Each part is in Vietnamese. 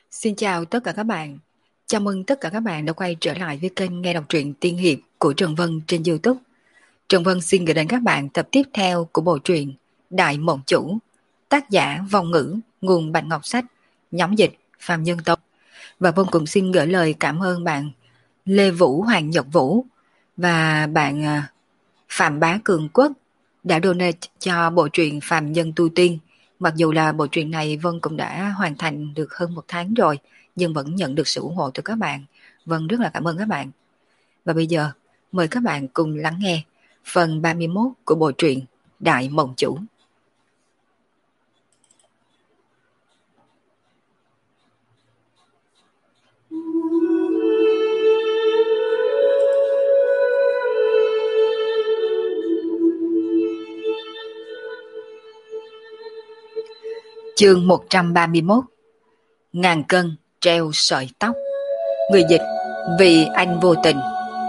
Xin chào tất cả các bạn. Chào mừng tất cả các bạn đã quay trở lại với kênh nghe đọc truyện tiên hiệp của Trần Vân trên YouTube. Trần Vân xin gửi đến các bạn tập tiếp theo của bộ truyện Đại Mộng Chủ, tác giả Vong Ngữ, nguồn Bạch Ngọc Sách, nhóm dịch Phạm Nhân Tộc. Và Vân cũng xin gửi lời cảm ơn bạn Lê Vũ Hoàng Nhật Vũ và bạn Phạm Bá Cường Quốc đã donate cho bộ truyện Phàm Nhân Tu Tiên. Mặc dù là bộ truyện này Vân cũng đã hoàn thành được hơn một tháng rồi, nhưng vẫn nhận được sự ủng hộ từ các bạn. Vân rất là cảm ơn các bạn. Và bây giờ, mời các bạn cùng lắng nghe phần 31 của bộ truyện Đại Mộng Chủ. Chương 131. Ngàn cân treo sợi tóc. Người dịch Vì Anh Vô Tình.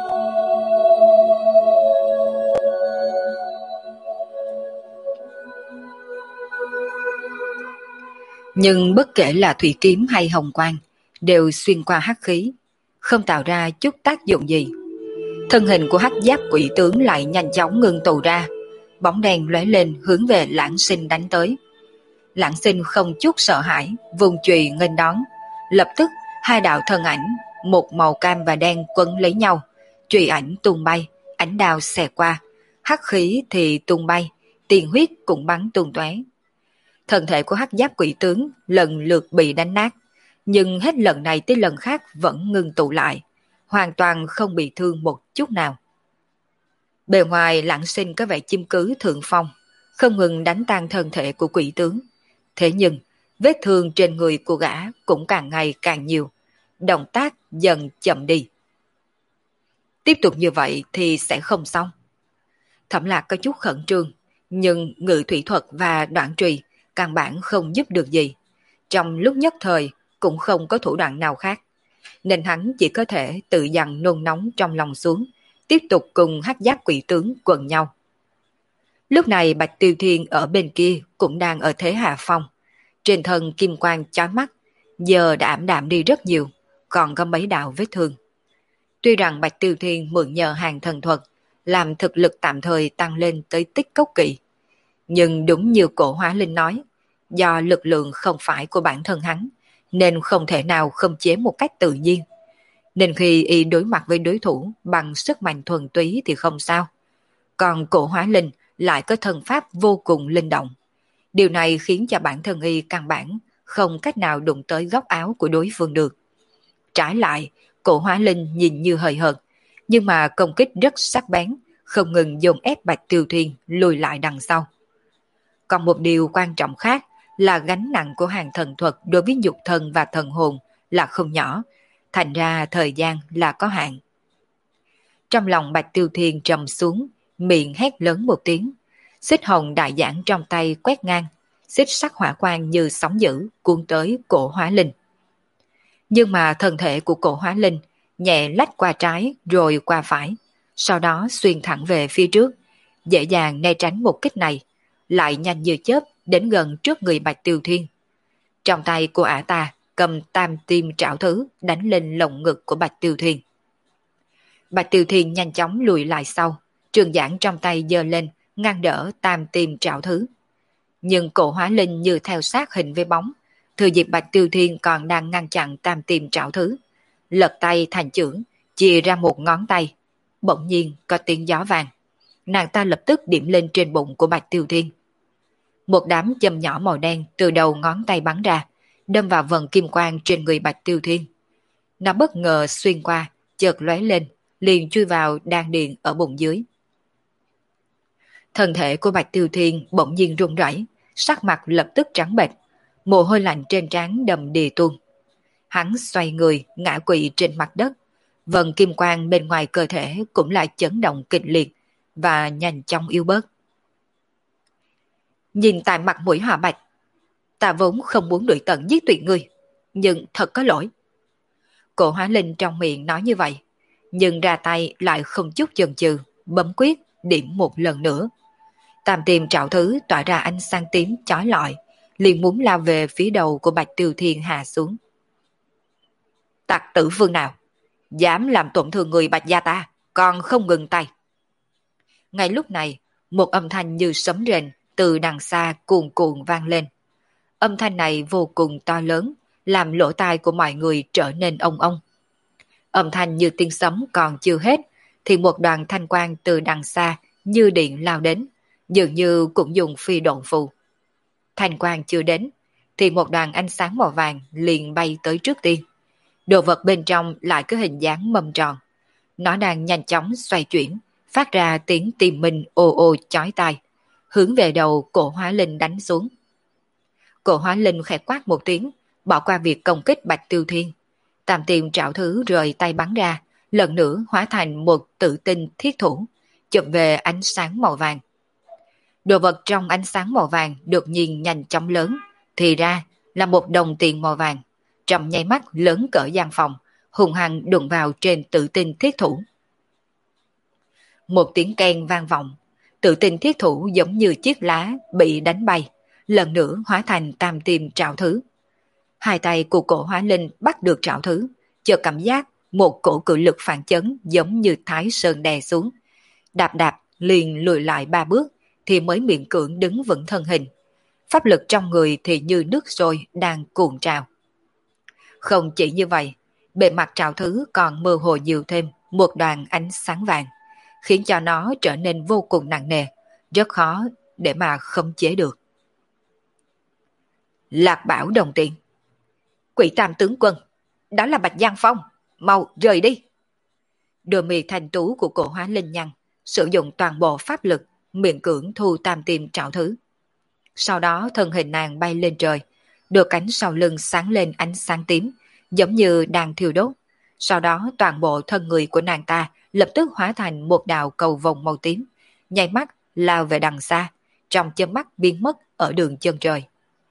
Nhưng bất kể là thủy kiếm hay hồng quang đều xuyên qua hắc khí, không tạo ra chút tác dụng gì. Thân hình của hắc giáp quỷ tướng lại nhanh chóng ngưng tụ ra, bóng đen lóe lên hướng về Lãng Sinh đánh tới. Lãng Sinh không chút sợ hãi, vùng chùy nghênh đón. Lập tức hai đạo thân ảnh, một màu cam và đen quấn lấy nhau, chùy ảnh tung bay, ánh đao xẹt qua, hắc khí thì tung bay, tiền huyết cũng bắn tung tóe. Thân thể của hắc giáp quỷ tướng lần lượt bị đánh nát, nhưng hết lần này tới lần khác vẫn ngưng tụ lại, hoàn toàn không bị thương một chút nào. Bề ngoài Lãng Sinh có vẻ chiếm cứ thượng phong, không ngừng đánh tan thân thể của quỷ tướng. Thế nhưng, vết thương trên người của gã cũng càng ngày càng nhiều, động tác dần chậm đi. Tiếp tục như vậy thì sẽ không xong. Thẩm Lạc có chút khẩn trương, nhưng ngự thủy thuật và đoạn trùy căn bản không giúp được gì. Trong lúc nhất thời cũng không có thủ đoạn nào khác, nên hắn chỉ có thể tự dằn nôn nóng trong lòng xuống, tiếp tục cùng hắc giáp quỷ tướng quần nhau. Lúc này Bạch Tiêu Thiên ở bên kia cũng đang ở thế hạ phong. Trên thân kim quang chói mắt, giờ đã ảm đạm đi rất nhiều, còn có mấy đạo vết thương. Tuy rằng Bạch Tiêu Thiên mượn nhờ hàng thần thuật, làm thực lực tạm thời tăng lên tới tích cốc kỵ. Nhưng đúng như Cổ Hóa Linh nói, do lực lượng không phải của bản thân hắn, nên không thể nào khống chế một cách tự nhiên. Nên khi y đối mặt với đối thủ bằng sức mạnh thuần túy thì không sao. Còn Cổ Hóa Linh lại có thần pháp vô cùng linh động. Điều này khiến cho bản thân y căn bản không cách nào đụng tới góc áo của đối phương được. Trái lại, Cổ Hóa Linh nhìn như hời hợt, nhưng mà công kích rất sắc bén, không ngừng dồn ép Bạch Tiêu Thiên lùi lại đằng sau. Còn một điều quan trọng khác là gánh nặng của hàng thần thuật đối với nhục thân và thần hồn là không nhỏ, thành ra thời gian là có hạn. Trong lòng Bạch Tiêu Thiên trầm xuống, miệng hét lớn một tiếng, xích hồng đại giảng trong tay quét ngang, xích sắc hỏa quang như sóng dữ cuốn tới Cổ Hóa Linh. Nhưng mà thân thể của Cổ Hóa Linh nhẹ lách qua trái rồi qua phải, sau đó xuyên thẳng về phía trước, dễ dàng né tránh một kích này, lại nhanh như chớp đến gần trước người Bạch Tiêu Thiên. Trong tay của ả ta cầm tam tim trảo thứ đánh lên lồng ngực của Bạch Tiêu Thiên. Bạch Tiêu Thiên nhanh chóng lùi lại sau, trường giảng trong tay giơ lên ngăn đỡ tam tim trảo thứ. Nhưng Cổ Hóa Linh như theo sát hình với bóng, thừa dịp Bạch Tiêu Thiên còn đang ngăn chặn tam tim trảo thứ, lật tay thành chưởng, chia ra một ngón tay. Bỗng nhiên có tiếng gió vàng, nàng ta lập tức điểm lên trên bụng của Bạch Tiêu Thiên. Một đám châm nhỏ màu đen từ đầu ngón tay bắn ra, đâm vào vầng kim quang trên người Bạch Tiêu Thiên. Nó bất ngờ xuyên qua, chợt lóe lên, liền chui vào đan điền ở bụng dưới. Thân thể của Bạch Tiêu Thiên bỗng nhiên run rẩy, sắc mặt lập tức trắng bệch, mồ hôi lạnh trên trán đầm đìa tuôn. Hắn xoay người ngã quỵ trên mặt đất, vầng kim quang bên ngoài cơ thể cũng lại chấn động kịch liệt và nhanh chóng yếu bớt. Nhìn tại mặt mũi Hạ Bạch, ta vốn không muốn đuổi tận giết tuyệt ngươi, nhưng thật có lỗi. Cổ Hóa Linh trong miệng nói như vậy, nhưng ra tay lại không chút chần chừ, bấm quyết điểm một lần nữa. Tam tim trảo thứ tỏa ra ánh sáng tím chói lọi, liền muốn lao về phía đầu của Bạch Tiêu Thiên hạ xuống. Tặc tử phương nào? Dám làm tổn thương người Bạch gia ta, còn không ngừng tay. Ngay lúc này, một âm thanh như sấm rền từ đằng xa cuồn cuộn vang lên. Âm thanh này vô cùng to lớn, làm lỗ tai của mọi người trở nên ong ong. Âm thanh như tiếng sấm còn chưa hết, thì một đoàn thanh quang từ đằng xa như điện lao đến, dường như cũng dùng phi độn phù. Thanh quang chưa đến, thì một đoàn ánh sáng màu vàng liền bay tới trước tiên. Đồ vật bên trong lại có hình dáng mâm tròn. Nó đang nhanh chóng xoay chuyển, phát ra tiếng tìm minh ồ ồ chói tai, hướng về đầu cổ hóa linh đánh xuống. Cổ hóa linh khẽ quát một tiếng, bỏ qua việc công kích Bạch Tiêu Thiên. Tam tiêm trảo thứ rời tay bắn ra, lần nữa hóa thành một tự tinh thiết thủ, chụp về ánh sáng màu vàng. Đồ vật trong ánh sáng màu vàng đột nhiên nhanh chóng lớn, thì ra là một đồng tiền màu vàng, trong nháy mắt lớn cỡ gian phòng, hùng hăng đụng vào trên tự tinh thiết thủ. Một tiếng keng vang vọng, tự tinh thiết thủ giống như chiếc lá bị đánh bay, lần nữa hóa thành tam tiêm trảo thứ. Hai tay của cổ hóa linh bắt được trảo thứ, chợt cảm giác một cổ cự lực phản chấn giống như thái sơn đè xuống. Đạp đạp liền lùi lại 3 bước thì mới miễn cưỡng đứng vững thân hình. Pháp lực trong người thì như nước sôi đang cuồn trào. Không chỉ như vậy, bề mặt trảo thứ còn mơ hồ nhiều thêm một đoàn ánh sáng vàng, khiến cho nó trở nên vô cùng nặng nề, rất khó để mà khống chế được. Lạc Bảo đồng tiền. Quỷ Tam tướng quân, đó là Bạch Giang Phong, mau rời đi. Đôi mi thanh tú của cổ hóa linh nhăn, sử dụng toàn bộ pháp lực, miễn cưỡng thu tam tiêm trảo thứ. Sau đó thân hình nàng bay lên trời, đôi cánh sau lưng sáng lên ánh sáng tím, giống như đang thiêu đốt. Sau đó toàn bộ thân người của nàng ta lập tức hóa thành một đạo cầu vồng màu tím, nháy mắt lao về đằng xa, trong chớp mắt biến mất ở đường chân trời.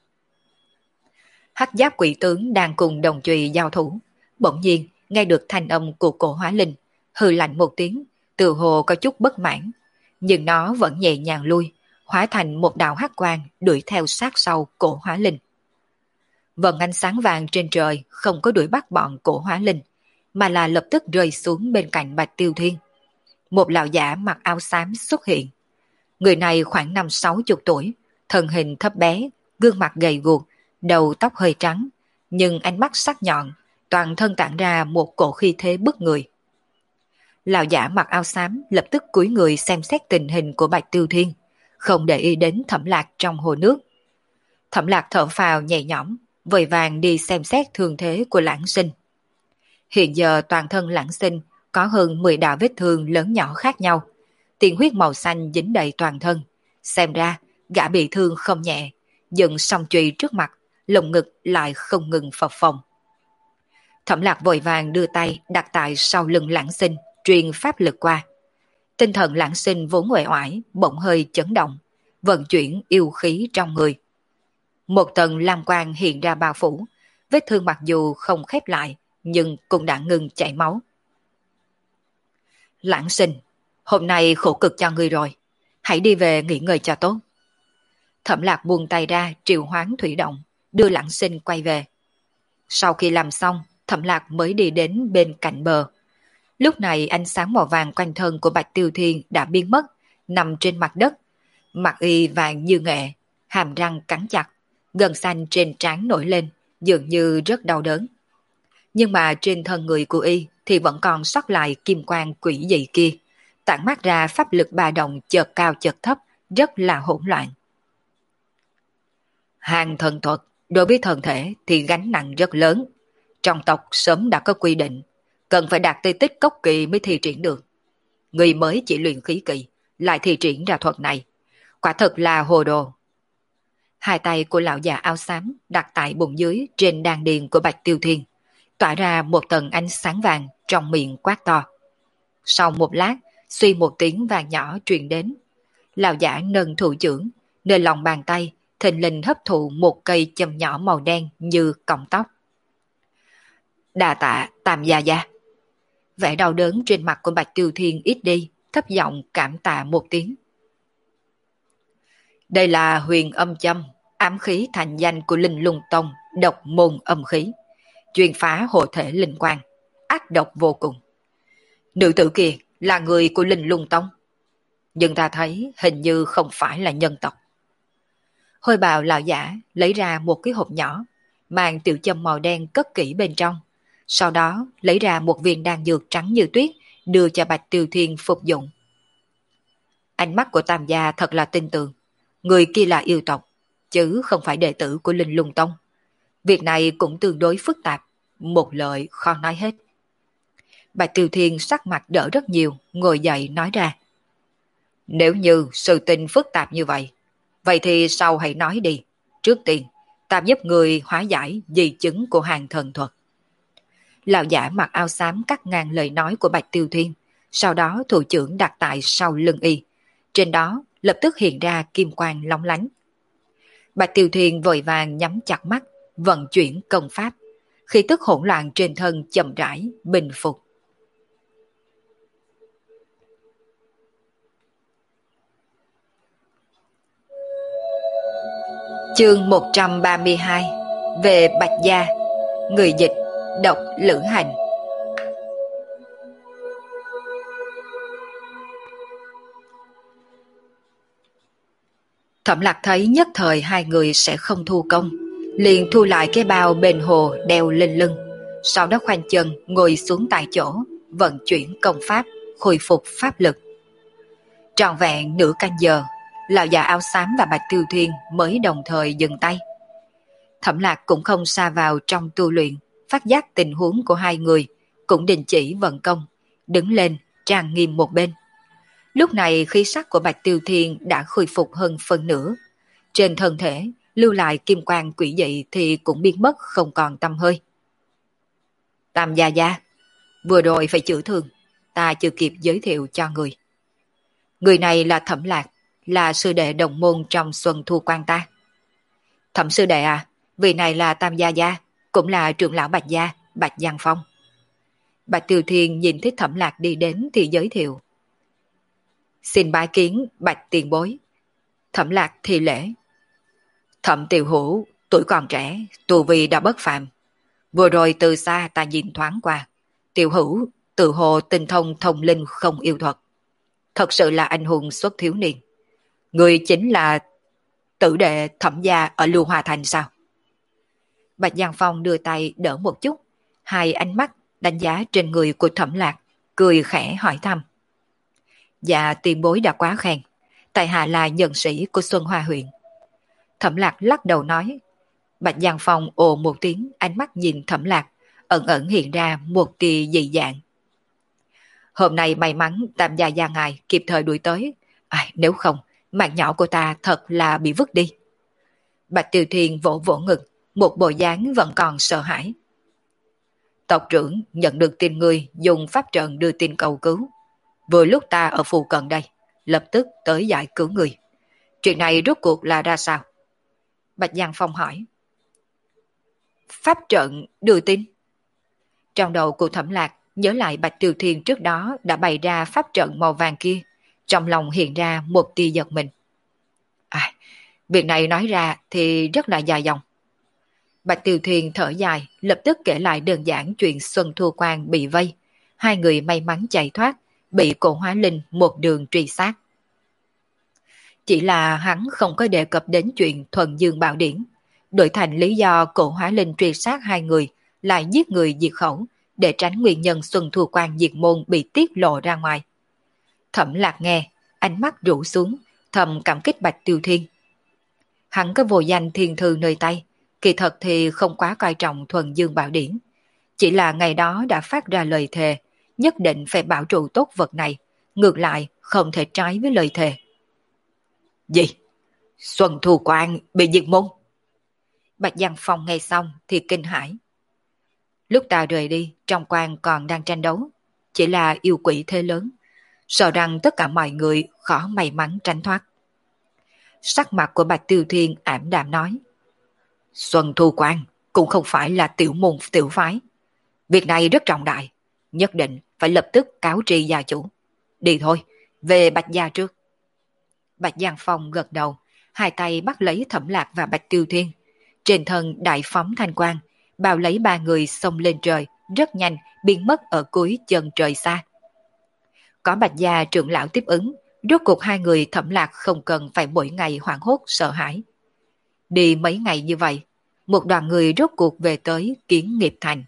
Hắc giáp quỷ tướng đang cùng đồng chùy giao thủ, bỗng nhiên nghe được thanh âm của cổ hóa linh, hừ lạnh một tiếng, từ hồ có chút bất mãn, nhưng nó vẫn nhẹ nhàng lui, hóa thành một đạo hắc quang đuổi theo sát sau cổ hóa linh. Vầng ánh sáng vàng trên trời không có đuổi bắt bọn cổ hóa linh, mà là lập tức rơi xuống bên cạnh Bạch Tiêu Thiên. Một lão giả mặc áo xám xuất hiện. Người này khoảng 50-60 tuổi, thân hình thấp bé, gương mặt gầy guộc, đầu tóc hơi trắng, nhưng ánh mắt sắc nhọn, toàn thân tản ra một cổ khí thế bức người. Lão giả mặc áo xám lập tức cúi người xem xét tình hình của Bạch Tiêu Thiên, không để ý đến Thẩm Lạc trong hồ nước. Thẩm Lạc thở phào nhẹ nhõm, vội vàng đi xem xét thương thế của Lãng Sinh. Hiện giờ toàn thân Lãng Sinh có hơn 10 đạo vết thương lớn nhỏ khác nhau, tiền huyết màu xanh dính đầy toàn thân. Xem ra, gã bị thương không nhẹ, dựng song chùy trước mặt, lồng ngực lại không ngừng phập phồng. Thẩm Lạc vội vàng đưa tay đặt tại sau lưng Lãng Sinh, truyền pháp lực qua. Tinh thần Lãng Sinh vốn uể oải, bỗng hơi chấn động, vận chuyển yêu khí trong người. Một tầng lam quang hiện ra bao phủ, vết thương mặc dù không khép lại, nhưng cũng đã ngừng chảy máu. Lãng Sinh, hôm nay khổ cực cho ngươi rồi, hãy đi về nghỉ ngơi cho tốt. Thẩm Lạc buông tay ra triệu hoán thủy động, đưa Lãng Sinh quay về. Sau khi làm xong, Thẩm Lạc mới đi đến bên cạnh bờ. Lúc này ánh sáng màu vàng quanh thân của Bạch Tiêu Thiên đã biến mất, nằm trên mặt đất. Mặt y vàng như nghệ, hàm răng cắn chặt, gân xanh trên trán nổi lên, dường như rất đau đớn. Nhưng mà trên thân người của y thì vẫn còn sót lại kim quang quỷ dị kia, tản mát ra pháp lực ba động chợt cao chợt thấp, rất là hỗn loạn. Hàng thần thuật đối với thân thể thì gánh nặng rất lớn. Trong tộc sớm đã có quy định, cần phải đạt tới tích cốc kỳ mới thi triển được. Người mới chỉ luyện khí kỳ, lại thi triển ra thuật này. Quả thật là hồ đồ. Hai tay của lão già áo xám đặt tại bụng dưới trên đan điền của Bạch Tiêu Thiên, tỏa ra một tầng ánh sáng vàng trong miệng quát to. Sau một lát, suy một tiếng vàng nhỏ truyền đến. Lão giả nâng thủ trưởng, nơi lòng bàn tay, thình lình hấp thụ một cây châm nhỏ màu đen như cọng tóc. Đà tạ Tam gia gia. Vẻ đau đớn trên mặt của Bạch Tiêu Thiên ít đi, thấp giọng cảm tạ một tiếng. Đây là huyền âm châm, ám khí thành danh của Linh Lung Tông, độc môn âm khí. chuyên phá hộ thể linh quan, ác độc vô cùng. Nữ tử kia là người của Linh Lung Tông, nhưng ta thấy hình như không phải là nhân tộc. Hôi bào lão giả lấy ra một cái hộp nhỏ, mang tiểu châm màu đen cất kỹ bên trong, sau đó lấy ra một viên đan dược trắng như tuyết, đưa cho Bạch Tiêu Thiên phục dụng. Ánh mắt của Tam gia thật là tin tưởng, người kia là yêu tộc, chứ không phải đệ tử của Linh Lung Tông. Việc này cũng tương đối phức tạp, một lời khó nói hết. Bạch Tiêu Thiên sắc mặt đỡ rất nhiều, ngồi dậy nói ra. Nếu như sự tình phức tạp như vậy, vậy thì sau hãy nói đi. Trước tiên, ta giúp người hóa giải di chứng của hàng thần thuật. Lão giả mặc áo xám cắt ngang lời nói của Bạch Tiêu Thiên, sau đó thủ trưởng đặt tại sau lưng y. Trên đó lập tức hiện ra kim quang lóng lánh. Bạch Tiêu Thiên vội vàng nhắm chặt mắt, vận chuyển công pháp. Khí tức hỗn loạn trên thân chậm rãi, bình phục. Chương 132. Về Bạch Gia. Người dịch Độc Lữ Hành. Thẩm Lạc thấy nhất thời hai người sẽ không thu công, liền thu lại cái bao bên hồ đeo lên lưng, sau đó khoanh chân ngồi xuống tại chỗ, vận chuyển công pháp, khôi phục pháp lực. Trọn vẹn nửa canh giờ, lão già áo xám và Bạch Tiêu Thiên mới đồng thời dừng tay. Thẩm Lạc cũng không xa vào trong tu luyện, phát giác tình huống của hai người, cũng đình chỉ vận công, đứng lên trang nghiêm một bên. Lúc này khí sắc của Bạch Tiêu Thiên đã khôi phục hơn phân nửa. Trên thân thể, lưu lại kim quang quỷ dị thì cũng biến mất không còn tăm hơi. Tam gia gia, vừa rồi phải chữa thương, ta chưa kịp giới thiệu cho người. Người này là Thẩm Lạc, là sư đệ đồng môn trong Xuân Thu Quan ta. Thẩm sư đệ à, vị này là Tam gia gia, cũng là trưởng lão Bạch gia, Bạch Giang Phong. Bạch Tiêu Thiên nhìn thấy Thẩm Lạc đi đến thì giới thiệu. Xin bái kiến Bạch tiền bối. Thẩm Lạc thì lễ. Thẩm Tiểu Hữu tuổi còn trẻ, tu vi đã bất phàm. Vừa rồi từ xa ta nhìn thoáng qua, Tiểu Hữu tự hồ tinh thông thông linh không yêu thuật, thật sự là anh hùng xuất thiếu niên. Người chính là tử đệ Thẩm gia ở Lưu Hòa Thành sao? Bạch Giang Phong đưa tay đỡ một chút, hai ánh mắt đánh giá trên người của Thẩm Lạc, cười khẽ hỏi thăm. Dạ tiền bối đã quá khen, tại hạ là nhân sĩ của Xuân Hoa huyện. Thẩm Lạc lắc đầu nói. Bạch Giang Phong ồ một tiếng, ánh mắt nhìn Thẩm Lạc, ẩn ẩn hiện ra một tia dị dạng. Hôm nay may mắn Tam gia gia ngài kịp thời đuổi tới, nếu không mạng nhỏ của ta thật là bị vứt đi. Bạch Tiêu Thiên vỗ vỗ ngực, một bộ dáng vẫn còn sợ hãi. Tộc trưởng nhận được tin ngươi dùng pháp trận đưa tin cầu cứu. Vừa lúc ta ở phụ cận đây, lập tức tới giải cứu người. Chuyện này rốt cuộc là ra sao? Bạch Giang Phong hỏi. Pháp trận đưa tin. Trong đầu của Thẩm Lạc nhớ lại Bạch Tiêu Thiên trước đó đã bày ra pháp trận màu vàng kia, trong lòng hiện ra một tia giật mình. Việc này nói ra thì rất là dài dòng. Bạch Tiêu Thiên thở dài, lập tức kể lại đơn giản chuyện Xuân Thu Quan bị vây, hai người may mắn chạy thoát, bị cổ hóa linh một đường truy sát. Chỉ là hắn không có đề cập đến chuyện Thuần Dương Bảo Điển, đổi thành lý do cổ hóa linh truy sát hai người, lại giết người diệt khẩu, để tránh nguyên nhân Xuân Thu Quan diệt môn bị tiết lộ ra ngoài. Thẩm Lạc nghe, ánh mắt rũ xuống, thầm cảm kích Bạch Tiêu Thiên. Hắn có vô danh thiên thư nơi tay, kỳ thật thì không quá coi trọng Thuần Dương Bảo Điển. Chỉ là ngày đó đã phát ra lời thề, nhất định phải bảo trụ tốt vật này, ngược lại không thể trái với lời thề. Gì? Xuân Thu Quan bị diệt môn? Bạch Giang Phong nghe xong thì kinh hãi. Lúc ta rời đi, trong quan còn đang tranh đấu, chỉ là yêu quỷ thế lớn, sợ rằng tất cả mọi người khó may mắn tránh thoát. Sắc mặt của Bạch Tiêu Thiên ảm đạm nói. Xuân Thu Quan cũng không phải là tiểu môn tiểu phái. Việc này rất trọng đại, nhất định phải lập tức cáo tri gia chủ. Đi thôi, về Bạch gia trước. Bạch Giang Phong gật đầu, hai tay bắt lấy Thẩm Lạc và Bạch Tiêu Thiên. Trên thân đại phóng thanh quang, bao lấy ba người xông lên trời, rất nhanh biến mất ở cuối chân trời xa. Có Bạch Gia trưởng lão tiếp ứng, rốt cuộc hai người Thẩm Lạc không cần phải mỗi ngày hoảng hốt sợ hãi. Đi mấy ngày như vậy, một đoàn người rốt cuộc về tới Kiến Nghiệp Thành.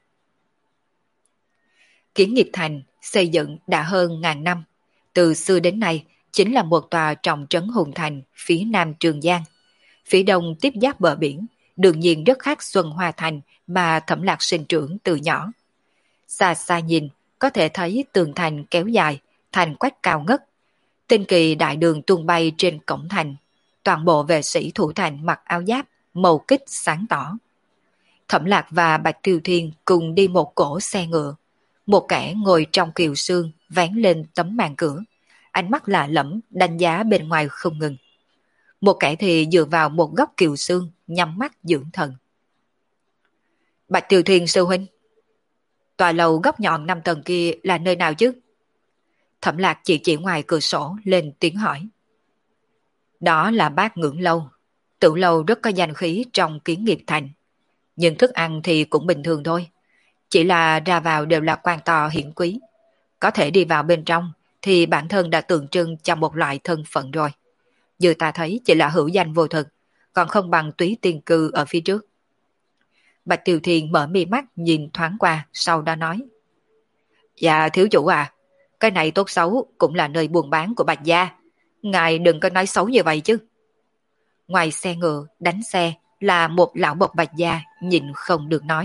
Kiến Nghiệp Thành xây dựng đã hơn ngàn năm, từ xưa đến nay chính là một tòa trọng trấn hùng thành phía nam Trường Giang. Phía đông tiếp giáp bờ biển, đương nhiên rất khác Xuân Hoa Thành mà Thẩm Lạc sinh trưởng từ nhỏ. Xa xa nhìn, có thể thấy tường thành kéo dài, thành quách cao ngất. Tinh kỳ đại đường tung bay trên cổng thành, toàn bộ vệ sĩ thủ thành mặc áo giáp, màu kích sáng tỏ. Thẩm Lạc và Bạch Tiêu Thiên cùng đi một cỗ xe ngựa. Một kẻ ngồi trong kiều sương vén lên tấm màn cửa, ánh mắt lạ lẫm đánh giá bên ngoài không ngừng. Một kẻ thì dựa vào một góc kiều sương nhắm mắt dưỡng thần. Bạch Tiêu Thiên sư huynh, tòa lầu góc nhọn 5 tầng kia là nơi nào chứ? Thẩm Lạc chỉ ngoài cửa sổ lên tiếng hỏi. Đó là Bát Ngưỡng Lâu, Tử lâu rất có danh khí trong Kiến Nghiệp Thành. Nhưng thức ăn thì cũng bình thường thôi. Chỉ là ra vào đều là quan to hiển quý. Có thể đi vào bên trong thì bản thân đã tượng trưng cho một loại thân phận rồi. Như ta thấy chỉ là hữu danh vô thực, còn không bằng túy tiên cư ở phía trước. Bạch Tiêu Thiên mở mi mắt nhìn thoáng qua, sau đó nói. Dạ thiếu chủ à, cái này tốt xấu cũng là nơi buôn bán của Bạch Gia. Ngài đừng có nói xấu như vậy chứ. Ngoài xe ngựa, đánh xe là một lão bộc Bạch Gia nhìn không được nói.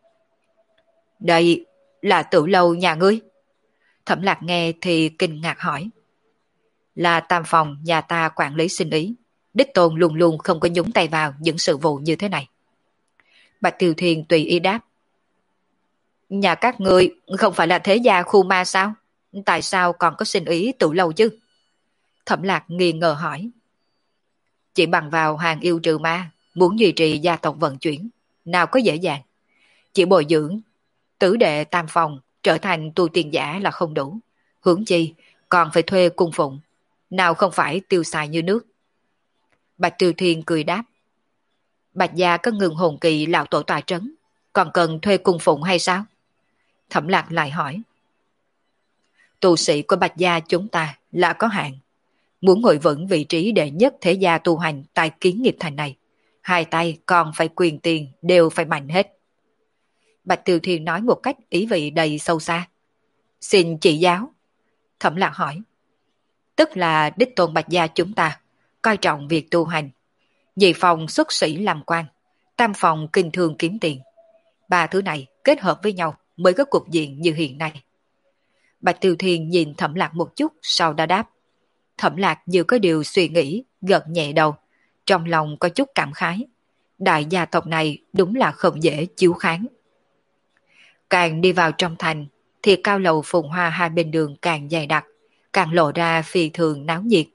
Đây là Tử lâu nhà ngươi? Thẩm Lạc nghe thì kinh ngạc hỏi. Là tam phòng nhà ta quản lý sinh ý. Đích Tôn luôn luôn không có nhúng tay vào những sự vụ như thế này. Bạch Tiêu Thiên tùy ý đáp. Nhà các ngươi không phải là thế gia khu ma sao? Tại sao còn có sinh ý Tử lâu chứ? Thẩm Lạc nghi ngờ hỏi. Chỉ bằng vào hàng yêu trừ ma, muốn duy trì gia tộc vận chuyển, nào có dễ dàng. Chỉ bồi dưỡng tứ đệ tam phòng trở thành tu tiên giả là không đủ. Huống chi còn phải thuê cung phụng, nào không phải tiêu xài như nước. Bạch Tiêu Thiên cười đáp. Bạch Gia có ngừng hồn kỳ lão tổ tòa trấn, còn cần thuê cung phụng hay sao? Thẩm Lạc lại hỏi. Tu sĩ của Bạch Gia chúng ta là có hạn. Muốn ngồi vững vị trí đệ nhất thế gia tu hành tại Kiến Nghiệp Thành này, hai tay còn phải quyền tiền đều phải mạnh hết. Bạch Tiêu Thiên nói một cách ý vị đầy sâu xa. Xin chỉ giáo. Thẩm Lạc hỏi. Tức là đích tôn Bạch Gia chúng ta coi trọng việc tu hành. Nhị phòng xuất sĩ làm quan, tam phòng kinh thương kiếm tiền. Ba thứ này kết hợp với nhau mới có cục diện như hiện nay. Bạch Tiêu Thiên nhìn Thẩm Lạc một chút sau đó đáp. Thẩm Lạc như có điều suy nghĩ, gật nhẹ đầu, trong lòng có chút cảm khái. Đại gia tộc này đúng là không dễ chiếu kháng. Càng đi vào trong thành, thì cao lầu phồn hoa hai bên đường càng dày đặc, càng lộ ra phi thường náo nhiệt.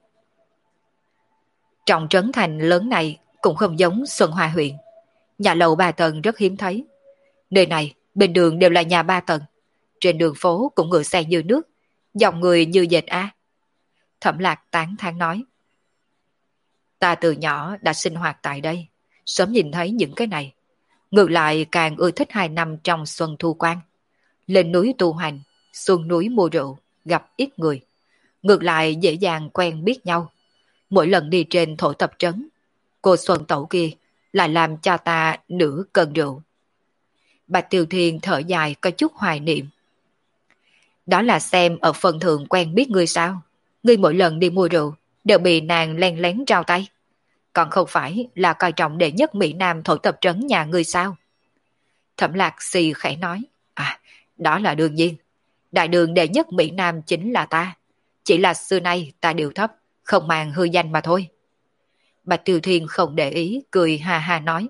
Trọng trấn thành lớn này cũng không giống Xuân Hoa huyện. Nhà lầu 3 tầng rất hiếm thấy. Nơi này, bên đường đều là nhà 3 tầng. Trên đường phố cũng ngựa xe như nước, dòng người như dệt á. Thẩm Lạc tán thán nói. Ta từ nhỏ đã sinh hoạt tại đây, sớm nhìn thấy những cái này. Ngược lại càng ưa thích 2 năm trong xuân thu quan. Lên núi tu hành, xuống núi mua rượu, gặp ít người. Ngược lại dễ dàng quen biết nhau. Mỗi lần đi trên thổ tập trấn, cô Xuân Tẩu kia lại làm cho ta nửa cơn rượu. Bạch Tiêu Thiên thở dài có chút hoài niệm. Đó là xem ở phần thượng quen biết ngươi sao? Ngươi mỗi lần đi mua rượu đều bị nàng len lén trao tay. Còn không phải là coi trọng đệ nhất Mỹ Nam thổ tập trấn nhà ngươi sao? Thẩm Lạc xì khẽ nói. À, đó là đương nhiên. Đại đường đệ nhất Mỹ Nam chính là ta. Chỉ là xưa nay ta điều thấp, không màng hư danh mà thôi. Bạch Tiêu Thiên không để ý, cười ha ha nói.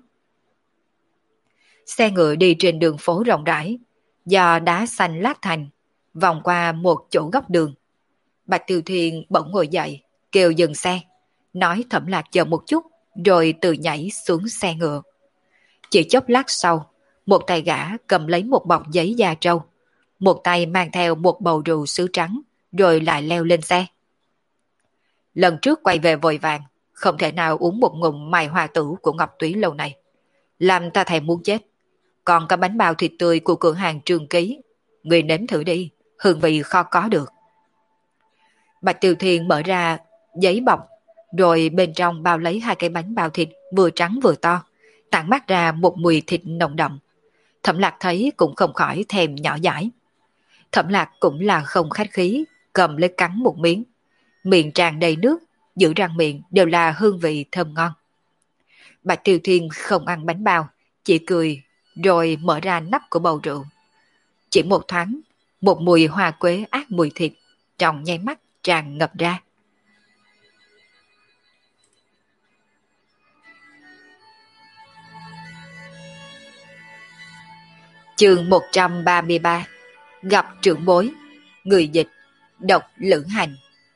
Xe ngựa đi trên đường phố rộng rãi, do đá xanh lát thành, vòng qua một chỗ góc đường. Bạch Tiêu Thiên bỗng ngồi dậy, kêu dừng xe, nói Thẩm Lạc chờ một chút, rồi tự nhảy xuống xe ngựa. Chỉ chốc lát sau, một tay gã cầm lấy một bọc giấy da trâu, một tay mang theo một bầu rượu sứ trắng, rồi lại leo lên xe. Lần trước quay về vội vàng, không thể nào uống một ngụm mài hoa tử của Ngọc Túy lâu này. Làm ta thèm muốn chết. còn có bánh bao thịt tươi của cửa hàng Trường Ký. Người nếm thử đi, hương vị khó có được. Bạch Tiêu Thiên mở ra giấy bọc, rồi bên trong bao lấy hai cái bánh bao thịt vừa trắng vừa to, tản mát ra một mùi thịt nồng đậm. Thẩm Lạc thấy cũng không khỏi thèm nhỏ dãi. Thẩm Lạc cũng là không khách khí, cầm lấy cắn một miếng. Miệng tràn đầy nước, giữ răng miệng đều là hương vị thơm ngon. Bạch Tiêu Thiên không ăn bánh bao, chỉ cười, rồi mở ra nắp của bầu rượu. Chỉ một thoáng, một mùi hoa quế át mùi thịt, trong nháy mắt tràn ngập ra. Chương 133. Gặp trưởng bối. Người dịch. Độc Lữ Hành.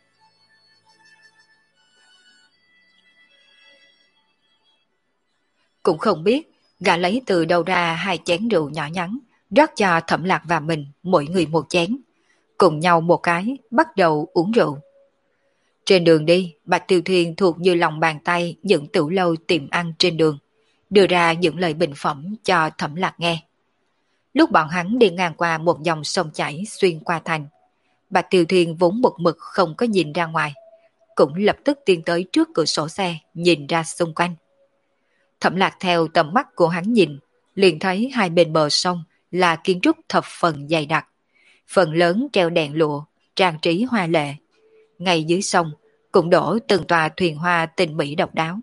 Cũng không biết gã lấy từ đâu ra hai chén rượu nhỏ nhắn, rót cho Thẩm Lạc và mình mỗi người một chén, cùng nhau một cái bắt đầu uống rượu. Trên đường đi, Bạch Tiêu Thiên thuộc như lòng bàn tay những tửu lâu tiệm ăn trên đường, đưa ra những lời bình phẩm cho Thẩm Lạc nghe. Lúc bọn hắn đi ngang qua một dòng sông chảy xuyên qua thành, Bạch Tiêu Thiên vốn một mực không có nhìn ra ngoài, cũng lập tức tiến tới trước cửa sổ xe nhìn ra xung quanh. Thẩm Lạc theo tầm mắt của hắn nhìn, liền thấy hai bên bờ sông là kiến trúc thập phần dày đặc, phần lớn treo đèn lụa, trang trí hoa lệ. Ngay dưới sông cũng đổ từng tòa thuyền hoa tinh mỹ độc đáo.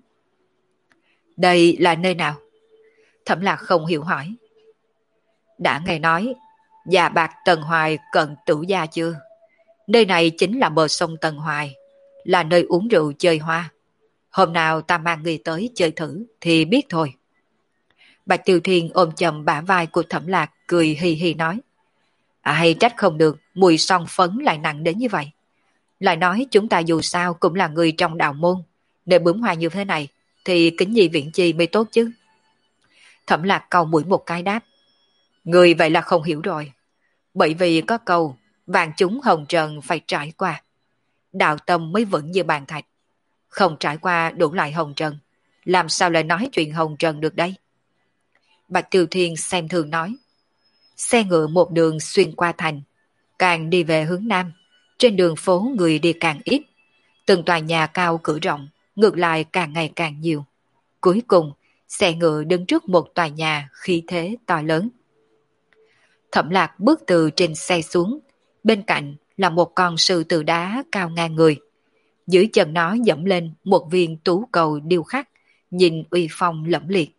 Đây là nơi nào? Thẩm Lạc không hiểu hỏi. Đã nghe nói, già bạc Tần Hoài cận Tử Gia chưa? Nơi này chính là bờ sông Tần Hoài, là nơi uống rượu chơi hoa. Hôm nào ta mang người tới chơi thử thì biết thôi. Bạch Tiêu Thiên ôm chầm bả vai của Thẩm Lạc, cười hì hì nói. Hay trách không được, mùi son phấn lại nặng đến như vậy. Lại nói chúng ta dù sao cũng là người trong đạo môn, nếu bướm hoa như thế này thì kính nhi viện chi mới tốt chứ. Thẩm Lạc cau mũi một cái đáp. Người vậy là không hiểu rồi. Bởi vì có câu, vạn chúng hồng trần phải trải qua. Đạo tâm mới vững như bàn thạch. Không trải qua đủ loại hồng trần, làm sao lại nói chuyện hồng trần được đây? Bạch Tiêu Thiên xem thường nói. Xe ngựa một đường xuyên qua thành, càng đi về hướng nam, trên đường phố người đi càng ít. Từng tòa nhà cao cửa rộng, ngược lại càng ngày càng nhiều. Cuối cùng, xe ngựa đứng trước một tòa nhà khí thế to lớn. Thẩm Lạc bước từ trên xe xuống, bên cạnh là một con sư tử đá cao ngang người. Dưới chân nó dẫm lên một viên tú cầu điêu khắc, nhìn uy phong lẫm liệt.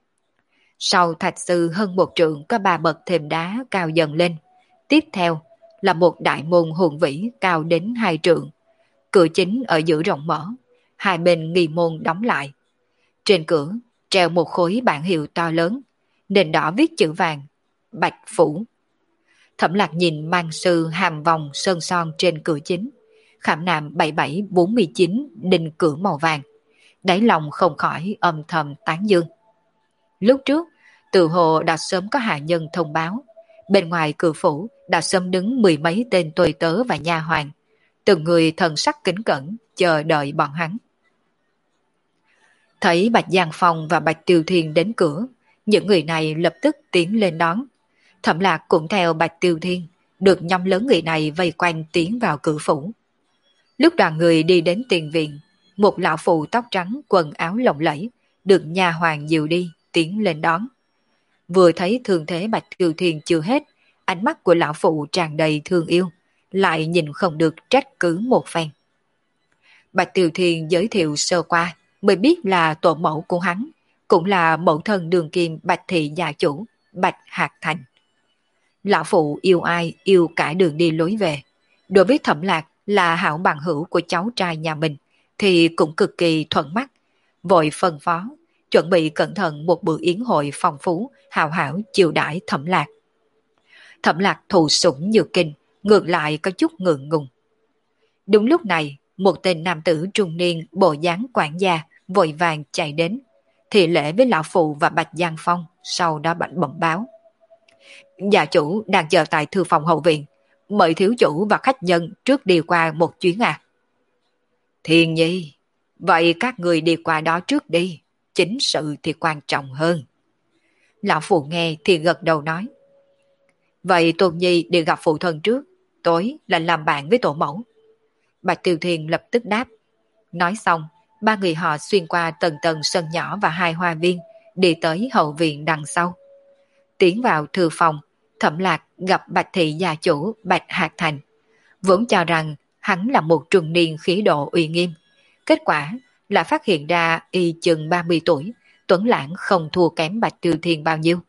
Sau thạch sư hơn một trượng có 3 bậc thềm đá cao dần lên. Tiếp theo là một đại môn hùng vĩ cao đến 2 trượng. Cửa chính ở giữa rộng mở, hai bên nghi môn đóng lại. Trên cửa treo một khối bảng hiệu to lớn, nền đỏ viết chữ vàng, Bạch Phủ. Thẩm Lạc nhìn mang sư hàm vòng sơn son trên cửa chính, khảm nạm 7749 đinh cửa màu vàng. Đáy lòng không khỏi âm thầm tán dương. Lúc trước, tự hồ đã sớm có hạ nhân thông báo, bên ngoài cửa phủ đã sớm đứng 10 mấy tên tùy tớ và nha hoàn, từng người thần sắc kính cẩn chờ đợi bọn hắn. Thấy Bạch Giang Phong và Bạch Tiêu Thiên đến cửa, những người này lập tức tiến lên đón. Thẩm Lạc cũng theo Bạch Tiêu Thiên, được nhóm lớn người này vây quanh tiến vào cửa phủ. Lúc đoàn người đi đến tiền viện, một lão phụ tóc trắng quần áo lộng lẫy, được nha hoàn dìu đi, tiến lên đón. Vừa thấy thương thế Bạch Tiêu Thiên chưa hết, ánh mắt của lão phụ tràn đầy thương yêu, lại nhìn không được trách cứ một phen. Bạch Tiêu Thiên giới thiệu sơ qua, mới biết là tổ mẫu của hắn, cũng là mẫu thân đường kim Bạch Thị gia chủ, Bạch Hạc Thành. Lão phụ yêu ai yêu cả đường đi lối về. Đối với Thẩm Lạc là hảo bằng hữu của cháu trai nhà mình, thì cũng cực kỳ thuận mắt, vội phân phó, chuẩn bị cẩn thận một bữa yến hội phong phú, hào hảo chiều đãi Thẩm Lạc. Thẩm Lạc thụ sủng nhược kinh, ngược lại có chút ngượng ngùng. Đúng lúc này, một tên nam tử trung niên bộ dáng quản gia vội vàng chạy đến, thì lễ với lão phụ và Bạch Giang Phong, sau đó bạch bẩm báo. Gia chủ đang chờ tại thư phòng hậu viện, mời thiếu chủ và khách nhân trước đi qua một chuyến à. Thiên nhi, vậy các người đi qua đó trước đi, chính sự thì quan trọng hơn. Lão phụ nghe thì gật đầu nói. Vậy Tôn Nhi đi gặp phụ thân trước, tối là làm bạn với tổ mẫu. Bạch Tiêu Thiên lập tức đáp. Nói xong, ba người họ xuyên qua tầng tầng sân nhỏ và hai hoa viên, đi tới hậu viện đằng sau. Tiến vào thư phòng, Thẩm Lạc gặp Bạch thị gia chủ Bạch Hạc Thành. Vốn cho rằng hắn là một trung niên khí độ uy nghiêm. Kết quả là phát hiện ra y chừng 30 tuổi, tuấn lãng không thua kém Bạch Tiêu Thiên bao nhiêu.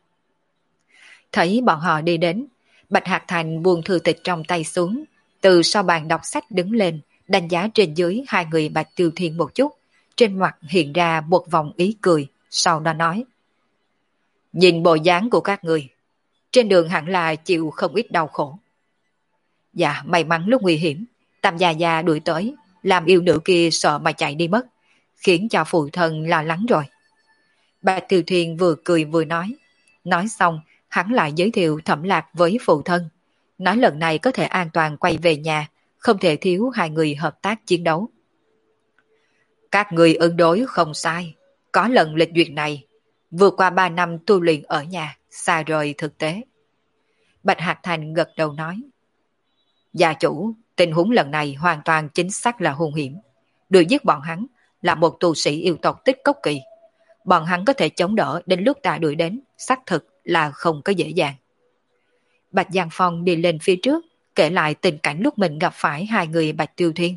Thấy bọn họ đi đến, Bạch Hạc Thành buông thư tịch trong tay xuống, từ sau bàn đọc sách đứng lên, đánh giá trên dưới hai người Bạch Tiêu Thiên một chút, trên mặt hiện ra một vòng ý cười, sau đó nói. Nhìn bộ dáng của các người, trên đường hẳn là chịu không ít đau khổ. Dạ, may mắn lúc nguy hiểm, Tam Gia Gia đuổi tới, làm yêu nữ kia sợ mà chạy đi mất, khiến cho phụ thân lo lắng rồi. Bạch Tiêu Thiên vừa cười vừa nói xong, hắn lại giới thiệu Thẩm Lạc với phụ thân, nói lần này có thể an toàn quay về nhà, không thể thiếu hai người hợp tác chiến đấu. Các người ứng đối không sai, có lần lịch duyệt này, vượt qua 3 năm tu luyện ở nhà, xa rời thực tế. Bạch Hạc Thành gật đầu nói. Gia chủ, tình huống lần này hoàn toàn chính xác là hung hiểm. Đuổi giết bọn hắn là một tu sĩ yêu tộc Tích Cốc Kỳ. Bọn hắn có thể chống đỡ đến lúc ta đuổi đến, xác thực là không có dễ dàng. Bạch Giang Phong đi lên phía trước, kể lại tình cảnh lúc mình gặp phải hai người Bạch Tiêu Thiên.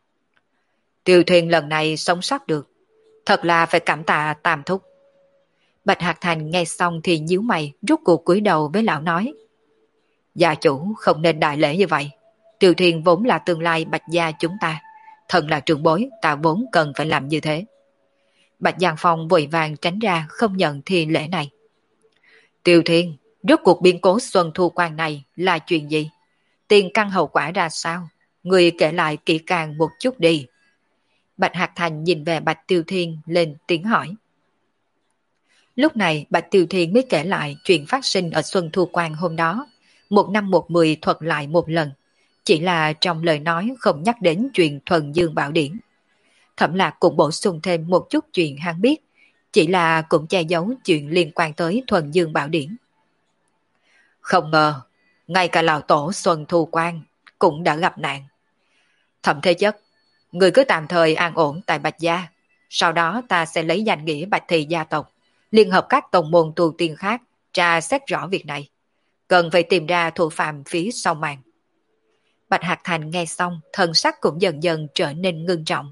Tiêu Thiên lần này sống sót được, thật là phải cảm tạ Tam Thúc. Bạch Hạc Thành nghe xong thì nhíu mày, rút cuộc cúi đầu với lão nói. Gia chủ không nên đại lễ như vậy. Tiêu Thiên vốn là tương lai Bạch gia chúng ta. Thần là trưởng bối, ta vốn cần phải làm như thế. Bạch Giang Phong vội vàng tránh ra không nhận thi lễ này. Tiêu Thiên, rốt cuộc biến cố Xuân Thu Quan này là chuyện gì? Tiền căn hậu quả ra sao? Người kể lại kỹ càng một chút đi. Bạch Hạc Thành nhìn về Bạch Tiêu Thiên lên tiếng hỏi. Lúc này Bạch Tiêu Thiên mới kể lại chuyện phát sinh ở Xuân Thu Quan hôm đó. 1 năm 1 10 thuật lại một lần. Chỉ là trong lời nói không nhắc đến chuyện Thuần Dương Bảo Điển. Thẩm Lạc cũng bổ sung thêm một chút chuyện hắn biết. Chỉ là cũng che giấu chuyện liên quan tới Thuần Dương Bảo Điển. Không ngờ, ngay cả lão tổ Xuân Thu Quan cũng đã gặp nạn. Thẩm Thế Chất, người cứ tạm thời an ổn tại Bạch Gia. Sau đó ta sẽ lấy danh nghĩa Bạch Thị gia tộc, liên hợp các tông môn tu tiên khác, tra xét rõ việc này. Cần phải tìm ra thủ phạm phía sau màn. Bạch Hạc Thành nghe xong, thần sắc cũng dần dần trở nên ngưng trọng.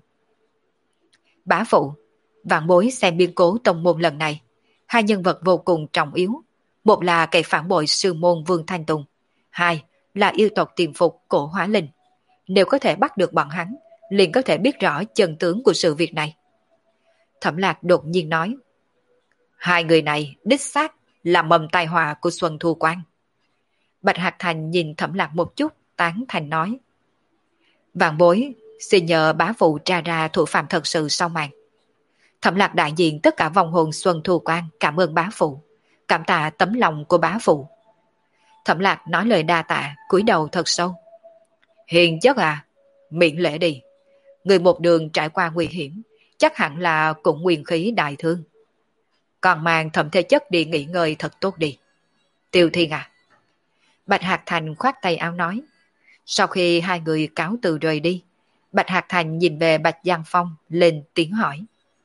Bá phụ, vạn bối xem biến cố tông môn lần này, hai nhân vật vô cùng trọng yếu. Một là kẻ phản bội sư môn Vương Thanh Tùng, hai là yêu tộc tiềm phục Cổ Hóa Linh. Nếu có thể bắt được bọn hắn, liền có thể biết rõ chân tướng của sự việc này. Thẩm Lạc đột nhiên nói. Hai người này đích xác là mầm tai họa của Xuân Thu Quan. Bạch Hạc Thành nhìn Thẩm Lạc một chút, tán thành nói. Vạn bối, xin nhờ bá phụ tra ra thủ phạm thật sự sau màn. Thẩm Lạc đại diện tất cả vong hồn Xuân Thu Quan cảm ơn bá phụ, cảm tạ tấm lòng của bá phụ. Thẩm Lạc nói lời đa tạ, cúi đầu thật sâu. Hiền chất à, miễn lễ đi. Người một đường trải qua nguy hiểm, chắc hẳn là cũng nguyên khí đại thương. Còn mang Thẩm Thế Chất đi nghỉ ngơi thật tốt đi. Tiêu Thiên à. Bạch Hạc Thành khoát tay áo nói. Sau khi hai người cáo từ rời đi, Bạch Hạc Thành nhìn về Bạch Giang Phong lên tiếng hỏi.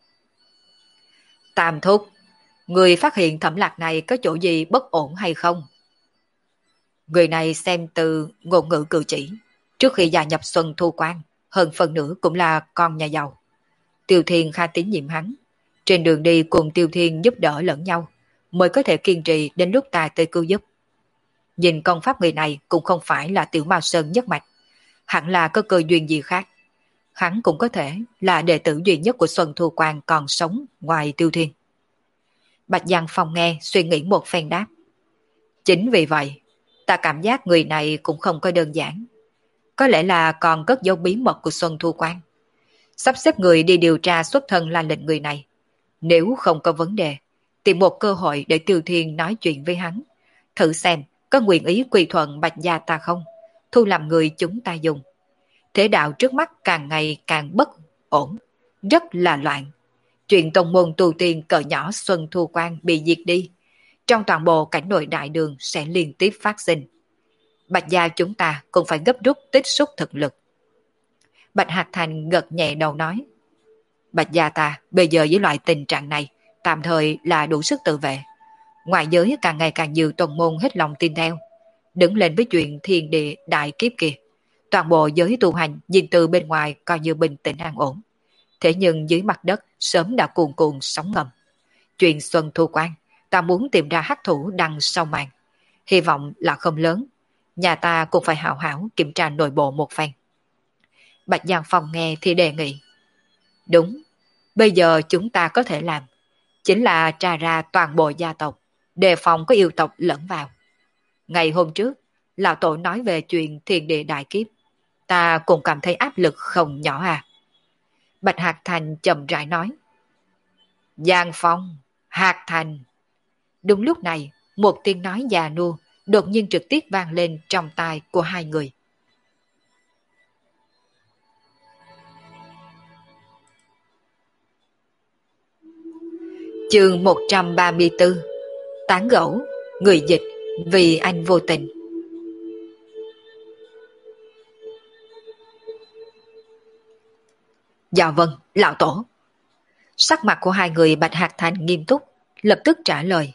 Tam thúc, người phát hiện Thẩm Lạc này có chỗ gì bất ổn hay không? Người này xem từ ngôn ngữ cử chỉ, trước khi gia nhập Xuân Thu Quan, hơn phần nửa cũng là con nhà giàu. Tiêu Thiên khá tín nhiệm hắn, trên đường đi cùng Tiêu Thiên giúp đỡ lẫn nhau, mới có thể kiên trì đến lúc ta tới cứu giúp. Nhìn công pháp người này cũng không phải là Tiểu Mao Sơn nhất mạch, hẳn là có cơ duyên gì khác. Hắn cũng có thể là đệ tử duy nhất của Xuân Thu Quan còn sống ngoài Tiêu Thiên. Bạch Giang Phong nghe suy nghĩ một phen đáp. Chính vì vậy, ta cảm giác người này cũng không có đơn giản. Có lẽ là còn cất dấu bí mật của Xuân Thu Quan. Sắp xếp người đi điều tra xuất thân la lịch người này. Nếu không có vấn đề, tìm một cơ hội để Tiêu Thiên nói chuyện với hắn. Thử xem có nguyện ý quy thuận Bạch gia ta không, thu làm người chúng ta dùng. Thế đạo trước mắt càng ngày càng bất ổn, rất là loạn. Chuyện tông môn tu tiên cỡ nhỏ Xuân Thu Quan bị diệt đi, trong toàn bộ cảnh nội đại đường sẽ liên tiếp phát sinh. Bạch gia chúng ta cũng phải gấp rút tích xúc thực lực. Bạch Hạc Thành gật nhẹ đầu nói, Bạch gia ta bây giờ với loại tình trạng này tạm thời là đủ sức tự vệ. Ngoại giới càng ngày càng nhiều tuần môn hết lòng tin theo, đứng lên với chuyện thiên địa đại kiếp kia. Toàn bộ giới tu hành nhìn từ bên ngoài coi như bình tĩnh an ổn. Thế nhưng dưới mặt đất sớm đã cuồn cuộn sóng ngầm. Chuyện Xuân Thu Quan, ta muốn tìm ra hắc thủ đằng sau màn. Hy vọng là không lớn. Nhà ta cũng phải hảo hảo kiểm tra nội bộ một phen. Bạch Giang Phong nghe thì đề nghị. Đúng, bây giờ chúng ta có thể làm chính là tra ra toàn bộ gia tộc, đề phòng có yêu tộc lẫn vào. Ngày hôm trước, lão tổ nói về chuyện thiên địa đại kiếp. Ta cũng cảm thấy áp lực không nhỏ à. Bạch Hạc Thành chậm rãi nói. Giang Phong, Hạc Thành. Đúng lúc này, một tiếng nói già nua đột nhiên trực tiếp vang lên trong tai của hai người. Chương 134. Tán gẫu, người dịch vì anh vô tình. Dạ vâng, lão tổ. Sắc mặt của hai người Bạch Hạc Thành nghiêm túc, lập tức trả lời.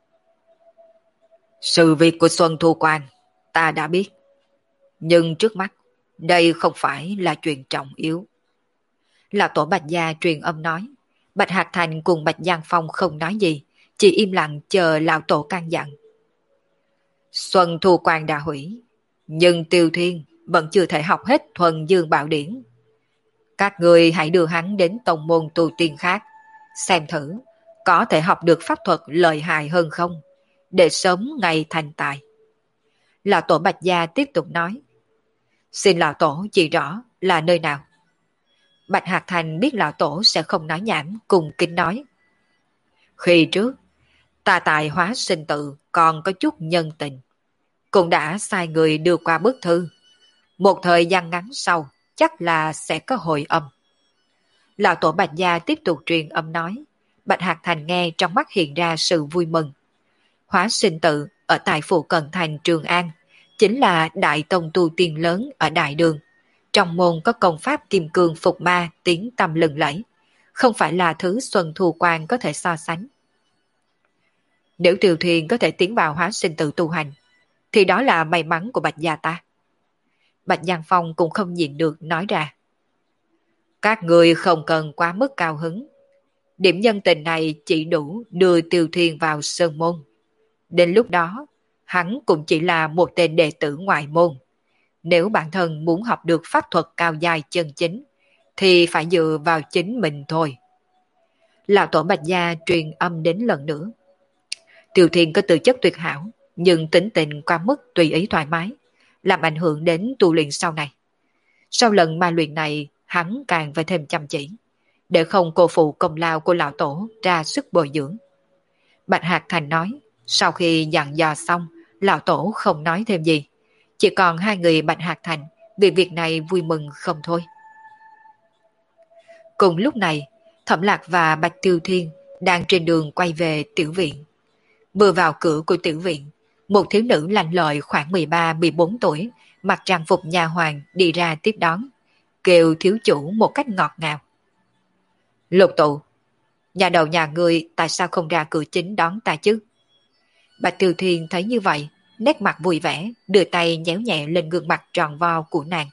Sự việc của Xuân Thu Quan, ta đã biết. Nhưng trước mắt, đây không phải là chuyện trọng yếu. Lão tổ Bạch Gia truyền âm nói. Bạch Hạc Thành cùng Bạch Giang Phong không nói gì, chỉ im lặng chờ lão tổ can dặn. Xuân Thu Quan đã hủy, nhưng Tiêu Thiên vẫn chưa thể học hết Thuần Dương Bảo Điển. Các người hãy đưa hắn đến tông môn tu tiên khác, xem thử có thể học được pháp thuật lợi hại hơn không, để sớm ngày thành tài. Lão tổ Bạch Gia tiếp tục nói. Xin lão tổ chỉ rõ là nơi nào. Bạch Hạc Thành biết lão tổ sẽ không nói nhảm, cùng kính nói. Khi trước, ta tại Hóa Sinh Tự còn có chút nhân tình, cũng đã sai người đưa qua bức thư. Một thời gian ngắn sau, chắc là sẽ có hồi âm. Lão tổ Bạch Gia tiếp tục truyền âm nói. Bạch Hạc Thành nghe trong mắt hiện ra sự vui mừng. Hóa Sinh Tự ở tại phụ cận thành Trường An, chính là đại tông tu tiên lớn ở Đại Đường. Trong môn có công pháp kim cương phục ma tiếng tăm lừng lẫy, không phải là thứ Xuân Thu Quan có thể so sánh. Nếu Tiêu Thiên có thể tiến vào Hóa Sinh Tự tu hành, thì đó là may mắn của Bạch Gia ta. Bạch Giang Phong cũng không nhịn được nói ra. Các người không cần quá mức cao hứng. Điểm nhân tình này chỉ đủ đưa Tiêu Thiên vào sơn môn. Đến lúc đó, hắn cũng chỉ là một tên đệ tử ngoại môn. Nếu bản thân muốn học được pháp thuật cao dài chân chính, thì phải dựa vào chính mình thôi. Lão tổ Bạch Gia truyền âm đến lần nữa. Tiêu Thiên có tư chất tuyệt hảo, nhưng tính tình quá mức tùy ý thoải mái, làm ảnh hưởng đến tu luyện sau này. Sau lần ma luyện này, hắn càng phải thêm chăm chỉ, để không cô phụ công lao của lão tổ ra sức bồi dưỡng. Bạch Hạc Thành nói, sau khi dặn dò xong, lão tổ không nói thêm gì. Chỉ còn hai người Bạch Hạc Thành vì việc này vui mừng không thôi. Cùng lúc này, Thẩm Lạc và Bạch Tiêu Thiên đang trên đường quay về tiểu viện. Vừa vào cửa của tiểu viện, một thiếu nữ lanh lợi khoảng 13-14 tuổi, mặc trang phục nha hoàn đi ra tiếp đón, kêu thiếu chủ một cách ngọt ngào. Lục Tụ, nhà đầu nhà ngươi tại sao không ra cửa chính đón ta chứ? Bạch Tiêu Thiên thấy như vậy, nét mặt vui vẻ, đưa tay nhéo nhẹ lên gương mặt tròn vo của nàng.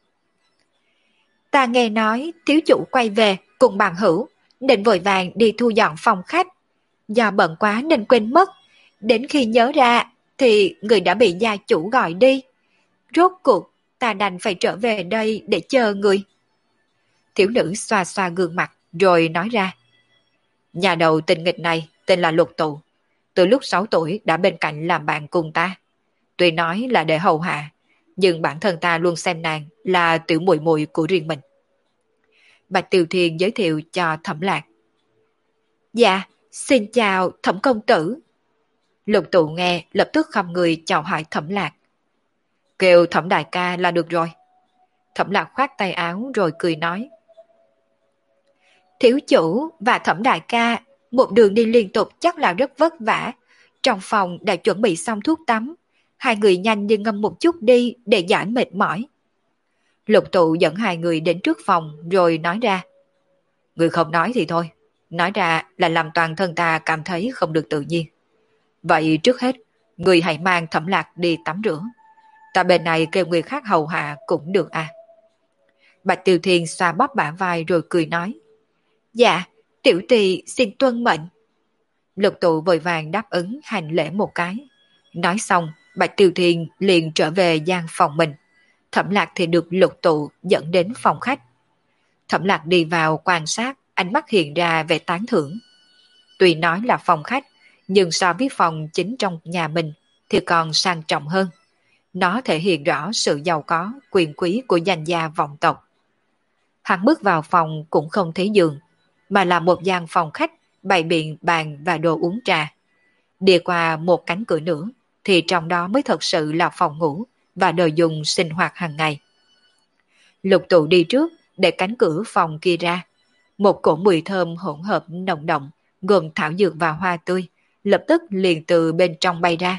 Ta nghe nói thiếu chủ quay về cùng bằng hữu, định vội vàng đi thu dọn phòng khách. Do bận quá nên quên mất, đến khi nhớ ra thì người đã bị gia chủ gọi đi. Rốt cuộc ta đành phải trở về đây để chờ người. Thiếu nữ xoa xoa gương mặt rồi nói ra. Nhà đầu tình nghịch này tên là Lục Tụ, từ lúc 6 tuổi đã bên cạnh làm bạn cùng ta. Tuy nói là để hầu hạ, nhưng bản thân ta luôn xem nàng là tiểu muội muội của riêng mình. Bạch Tiêu Thiên giới thiệu cho Thẩm Lạc. Dạ, xin chào Thẩm công tử. Lục Tụ nghe lập tức khom người chào hỏi Thẩm Lạc. Kêu Thẩm đại ca là được rồi. Thẩm Lạc khoát tay áo rồi cười nói. Thiếu chủ và Thẩm đại ca một đường đi liên tục chắc là rất vất vả, trong phòng đã chuẩn bị xong thuốc tắm. Hai người nhanh đi ngâm một chút đi để giải mệt mỏi. Lục Tụ dẫn hai người đến trước phòng rồi nói ra. Người không nói thì thôi, nói ra là làm toàn thân ta cảm thấy không được tự nhiên. Vậy trước hết, người hãy mang Thẩm Lạc đi tắm rửa. Ta bên này kêu người khác hầu hạ cũng được à. Bạch Tiêu Thiên xoa bóp bả vai rồi cười nói. Dạ, tiểu tỳ xin tuân mệnh. Lục Tụ vội vàng đáp ứng hành lễ một cái. Nói xong, Bạch Tiêu Thiên liền trở về gian phòng mình. Thẩm Lạc thì được Lục Tụ dẫn đến phòng khách. Thẩm Lạc đi vào quan sát, ánh mắt hiện ra vẻ tán thưởng. Tuy nói là phòng khách, nhưng so với phòng chính trong nhà mình thì còn sang trọng hơn. Nó thể hiện rõ sự giàu có, quyền quý của danh gia vọng tộc. Hắn bước vào phòng cũng không thấy giường, mà là một gian phòng khách bày biện bàn và đồ uống trà. Đi qua một cánh cửa nữa, thì trong đó mới thật sự là phòng ngủ và đồ dùng sinh hoạt hàng ngày. Lục Tụ đi trước, để cánh cửa phòng kia ra. Một cỗ mùi thơm hỗn hợp nồng đậm, gồm thảo dược và hoa tươi, lập tức liền từ bên trong bay ra.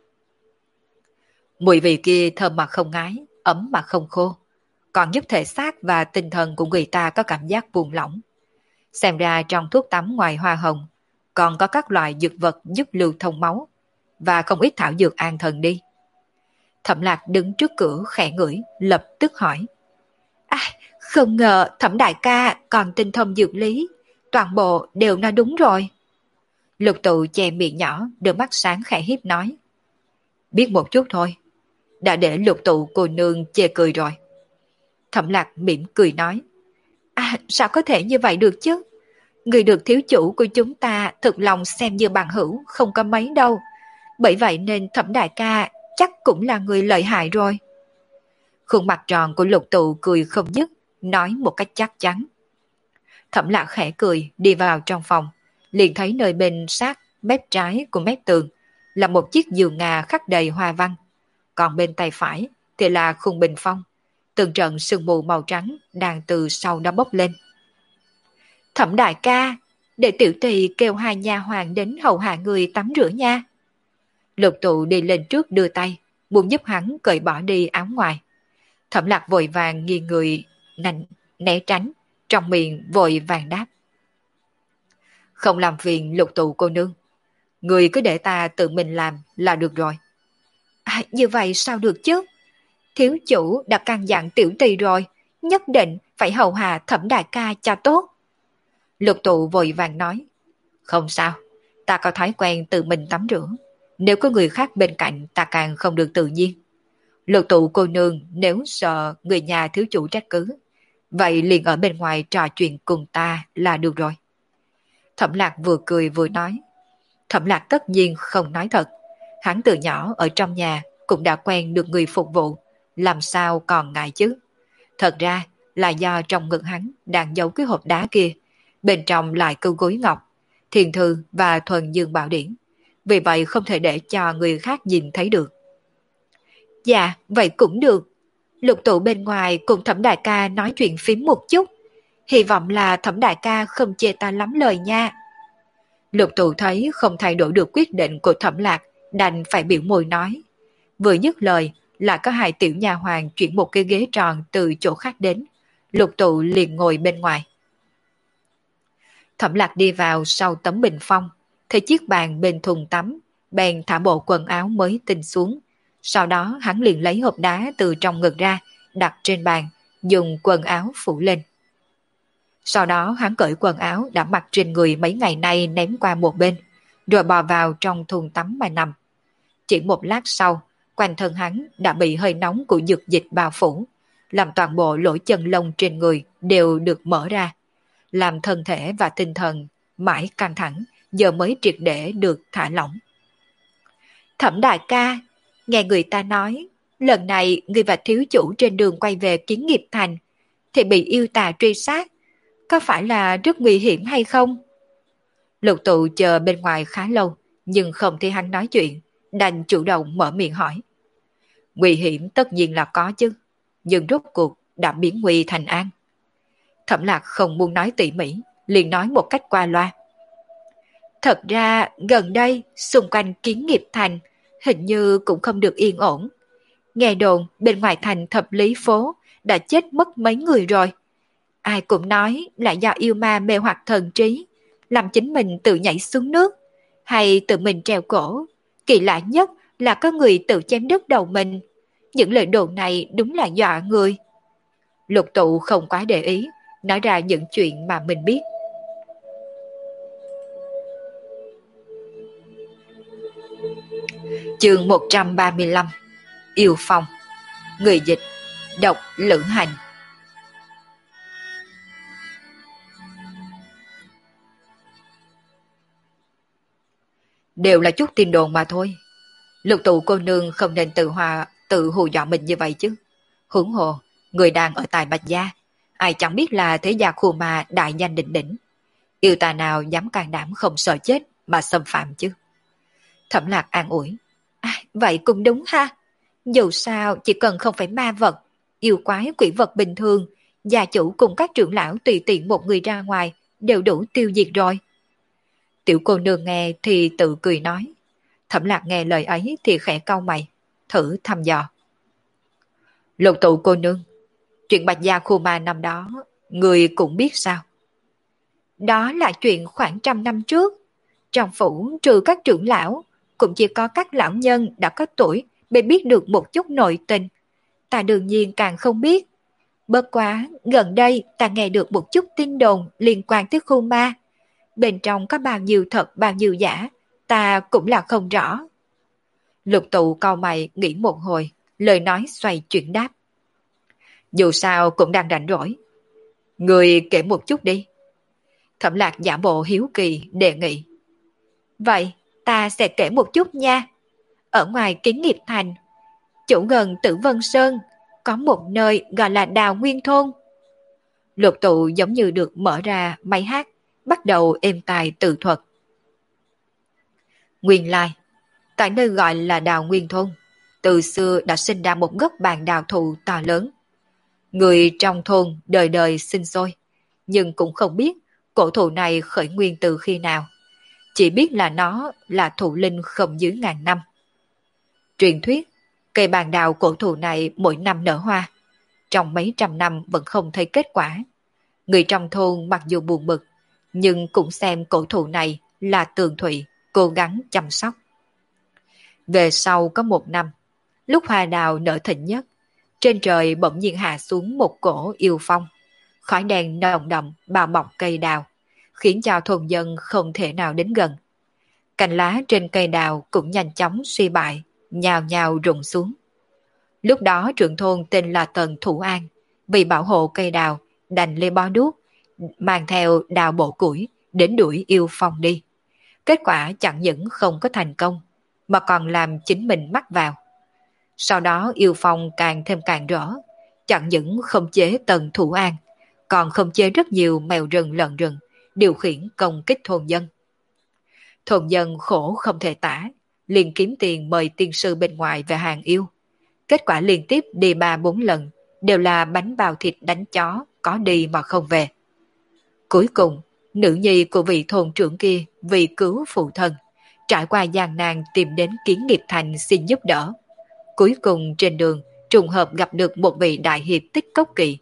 Mùi vị kia thơm mà không ngái, ấm mà không khô, còn giúp thể xác và tinh thần của người ta có cảm giác buông lỏng. Xem ra trong thuốc tắm ngoài hoa hồng, còn có các loại dược vật giúp lưu thông máu, và không ít thảo dược an thần đi. Thẩm Lạc đứng trước cửa khẽ ngửi, lập tức hỏi. À, không ngờ Thẩm đại ca còn tinh thông dược lý, toàn bộ đều nói đúng rồi. Lục Tụ che miệng nhỏ, đôi mắt sáng khẽ hiếp nói. Biết một chút thôi, đã để Lục Tụ cô nương chê cười rồi. Thẩm Lạc mỉm cười nói. À, sao có thể như vậy được chứ? Người được thiếu chủ của chúng ta thực lòng xem như bằng hữu không có mấy đâu. Bởi vậy nên Thẩm đại ca chắc cũng là người lợi hại rồi. Khuôn mặt tròn của Lục Tụ cười không dứt, nói một cách chắc chắn. Thẩm Lạc khẽ cười đi vào trong phòng, liền thấy nơi bên sát mép trái của mép tường là một chiếc giường ngà khắc đầy hoa văn, còn bên tay phải thì là khung bình phong, từng trận sương mù màu trắng đang từ sau đó bốc lên. Thẩm đại ca, để tiểu tỳ kêu hai nha hoàn đến hầu hạ người tắm rửa nha. Lục Tụ đi lên trước đưa tay, muốn giúp hắn cởi bỏ đi áo ngoài. Thẩm Lạc vội vàng nghiêng người né tránh, trong miệng vội vàng đáp. Không làm phiền Lục Tụ cô nương, người cứ để ta tự mình làm là được rồi. À, như vậy sao được chứ? Thiếu chủ đã căn dặn tiểu tỳ rồi, nhất định phải hầu hạ Thẩm đại ca cho tốt. Lục Tụ vội vàng nói. Không sao, ta có thói quen tự mình tắm rửa. Nếu có người khác bên cạnh ta càng không được tự nhiên. Lục Tụ cô nương nếu sợ người nhà thiếu chủ trách cứ, vậy liền ở bên ngoài trò chuyện cùng ta là được rồi. Thẩm Lạc vừa cười vừa nói. Thẩm Lạc tất nhiên không nói thật. Hắn từ nhỏ ở trong nhà cũng đã quen được người phục vụ, làm sao còn ngại chứ. Thật ra là do trong ngực hắn đang giấu cái hộp đá kia, bên trong lại câu gối ngọc, thiền thư và thuần dương bảo điển. Vì vậy không thể để cho người khác nhìn thấy được. Dạ, vậy cũng được. Lục Tụ bên ngoài cùng Thẩm đại ca nói chuyện phím một chút. Hy vọng là Thẩm đại ca không chê ta lắm lời nha. Lục Tụ thấy không thay đổi được quyết định của Thẩm Lạc, đành phải biểu môi nói. Vừa dứt lời là có hai tiểu nha hoàn chuyển một cái ghế tròn từ chỗ khác đến. Lục Tụ liền ngồi bên ngoài. Thẩm Lạc đi vào sau tấm bình phong, thấy chiếc bàn bên thùng tắm, bèn thả bộ quần áo mới tinh xuống. Sau đó hắn liền lấy hộp đá từ trong ngực ra, đặt trên bàn, dùng quần áo phủ lên. Sau đó hắn cởi quần áo đã mặc trên người mấy ngày nay ném qua một bên, rồi bò vào trong thùng tắm mà nằm. Chỉ một lát sau, quanh thân hắn đã bị hơi nóng của dược dịch bao phủ, làm toàn bộ lỗ chân lông trên người đều được mở ra, làm thân thể và tinh thần mãi căng thẳng, giờ mới triệt để được thả lỏng. Thẩm đại ca, nghe người ta nói, lần này người và thiếu chủ trên đường quay về Kiến Nghiệp Thành, thì bị yêu tà truy sát, có phải là rất nguy hiểm hay không? Lục Tụ chờ bên ngoài khá lâu, nhưng không thấy hắn nói chuyện, đành chủ động mở miệng hỏi. Nguy hiểm tất nhiên là có chứ, nhưng rốt cuộc đã biến nguy thành an. Thẩm Lạc không muốn nói tỉ mỉ, liền nói một cách qua loa. Thật ra gần đây xung quanh Kiến Nghiệp Thành hình như cũng không được yên ổn. Nghe đồn bên ngoài thành Thập Lý Phố đã chết mất mấy người rồi. Ai cũng nói là do yêu ma mê hoặc thần trí, làm chính mình tự nhảy xuống nước, hay tự mình treo cổ. Kỳ lạ nhất là có người tự chém đứt đầu mình. Những lời đồn này đúng là dọa người. Lục Tụ không quá để ý, nói ra những chuyện mà mình biết. Chương 135. Yêu Phong. Người dịch Độc Lữ Hành. Đều là chút tin đồn mà thôi. Lục Tụ cô nương không nên tự hù dọa mình như vậy chứ. Huống hồ, người đang ở tại Bạch Gia, ai chẳng biết là thế gia khu ma đại danh đỉnh đỉnh. Yêu tà nào dám can đảm không sợ chết mà xâm phạm chứ. Thẩm Lạc an ủi. Vậy cũng đúng ha. Dù sao chỉ cần không phải ma vật, yêu quái quỷ vật bình thường, gia chủ cùng các trưởng lão tùy tiện một người ra ngoài đều đủ tiêu diệt rồi. Tiểu cô nương nghe thì tự cười nói. Thẩm Lạc nghe lời ấy thì khẽ cau mày, thử thăm dò. Lục Tụ cô nương, chuyện Bạch Gia khu ma năm đó, người cũng biết sao? Đó là chuyện khoảng 100 năm trước. Trong phủ trừ các trưởng lão, cũng chỉ có các lão nhân đã có tuổi mới biết được một chút nội tình. Ta đương nhiên càng không biết. Bất quá, gần đây ta nghe được một chút tin đồn liên quan tới khu ma. Bên trong có bao nhiêu thật bao nhiêu giả, ta cũng là không rõ. Lục Tụ cau mày nghĩ một hồi, lời nói xoay chuyển đáp. Dù sao cũng đang rảnh rỗi. Người kể một chút đi. Thẩm Lạc giả bộ hiếu kỳ đề nghị. Vậy ta sẽ kể một chút nha. Ở ngoài Kiến Nghiệp Thành, chỗ gần Tử Vân Sơn, có một nơi gọi là Đào Nguyên Thôn. Lục Tụ giống như được mở ra máy hát, bắt đầu êm tài tự thuật. Nguyên lai, tại nơi gọi là Đào Nguyên Thôn, từ xưa đã sinh ra một gốc bàn đào thụ to lớn. Người trong thôn đời đời sinh sôi, nhưng cũng không biết cổ thụ này khởi nguyên từ khi nào. Chỉ biết là nó là thụ linh không dưới 1000 năm. Truyền thuyết, cây bàn đào cổ thụ này mỗi năm nở hoa. Trong mấy trăm năm vẫn không thấy kết quả. Người trong thôn mặc dù buồn bực, nhưng cũng xem cổ thụ này là tường thụy, cố gắng chăm sóc. Về sau có một năm, lúc hoa đào nở thịnh nhất, trên trời bỗng nhiên hạ xuống một cổ yêu phong. Khói đen nồng đậm bao bọc cây đào, khiến cho thôn dân không thể nào đến gần. Cành lá trên cây đào cũng nhanh chóng suy bại, nhào nhào rụng xuống. Lúc đó trưởng thôn tên là Tần Thủ An, vì bảo hộ cây đào, đành lên bó đuốc, mang theo đào bộ củi đến đuổi yêu phong đi. Kết quả chẳng những không có thành công, mà còn làm chính mình mắc vào. Sau đó yêu phong càng thêm càng rõ, chẳng những không chế Tần Thủ An, còn không chế rất nhiều mèo rừng lợn rừng, điều khiển công kích thôn dân. Thôn dân khổ không thể tả, liền kiếm tiền mời tiên sư bên ngoài về hàng yêu. Kết quả liên tiếp đi 3-4 lần, đều là bánh bao thịt đánh chó, có đi mà không về. Cuối cùng, nữ nhi của vị thôn trưởng kia vì cứu phụ thân, trải qua gian nan tìm đến Kiến Nghiệp Thành xin giúp đỡ. Cuối cùng trên đường, trùng hợp gặp được một vị đại hiệp Tích Cốc Kỳ.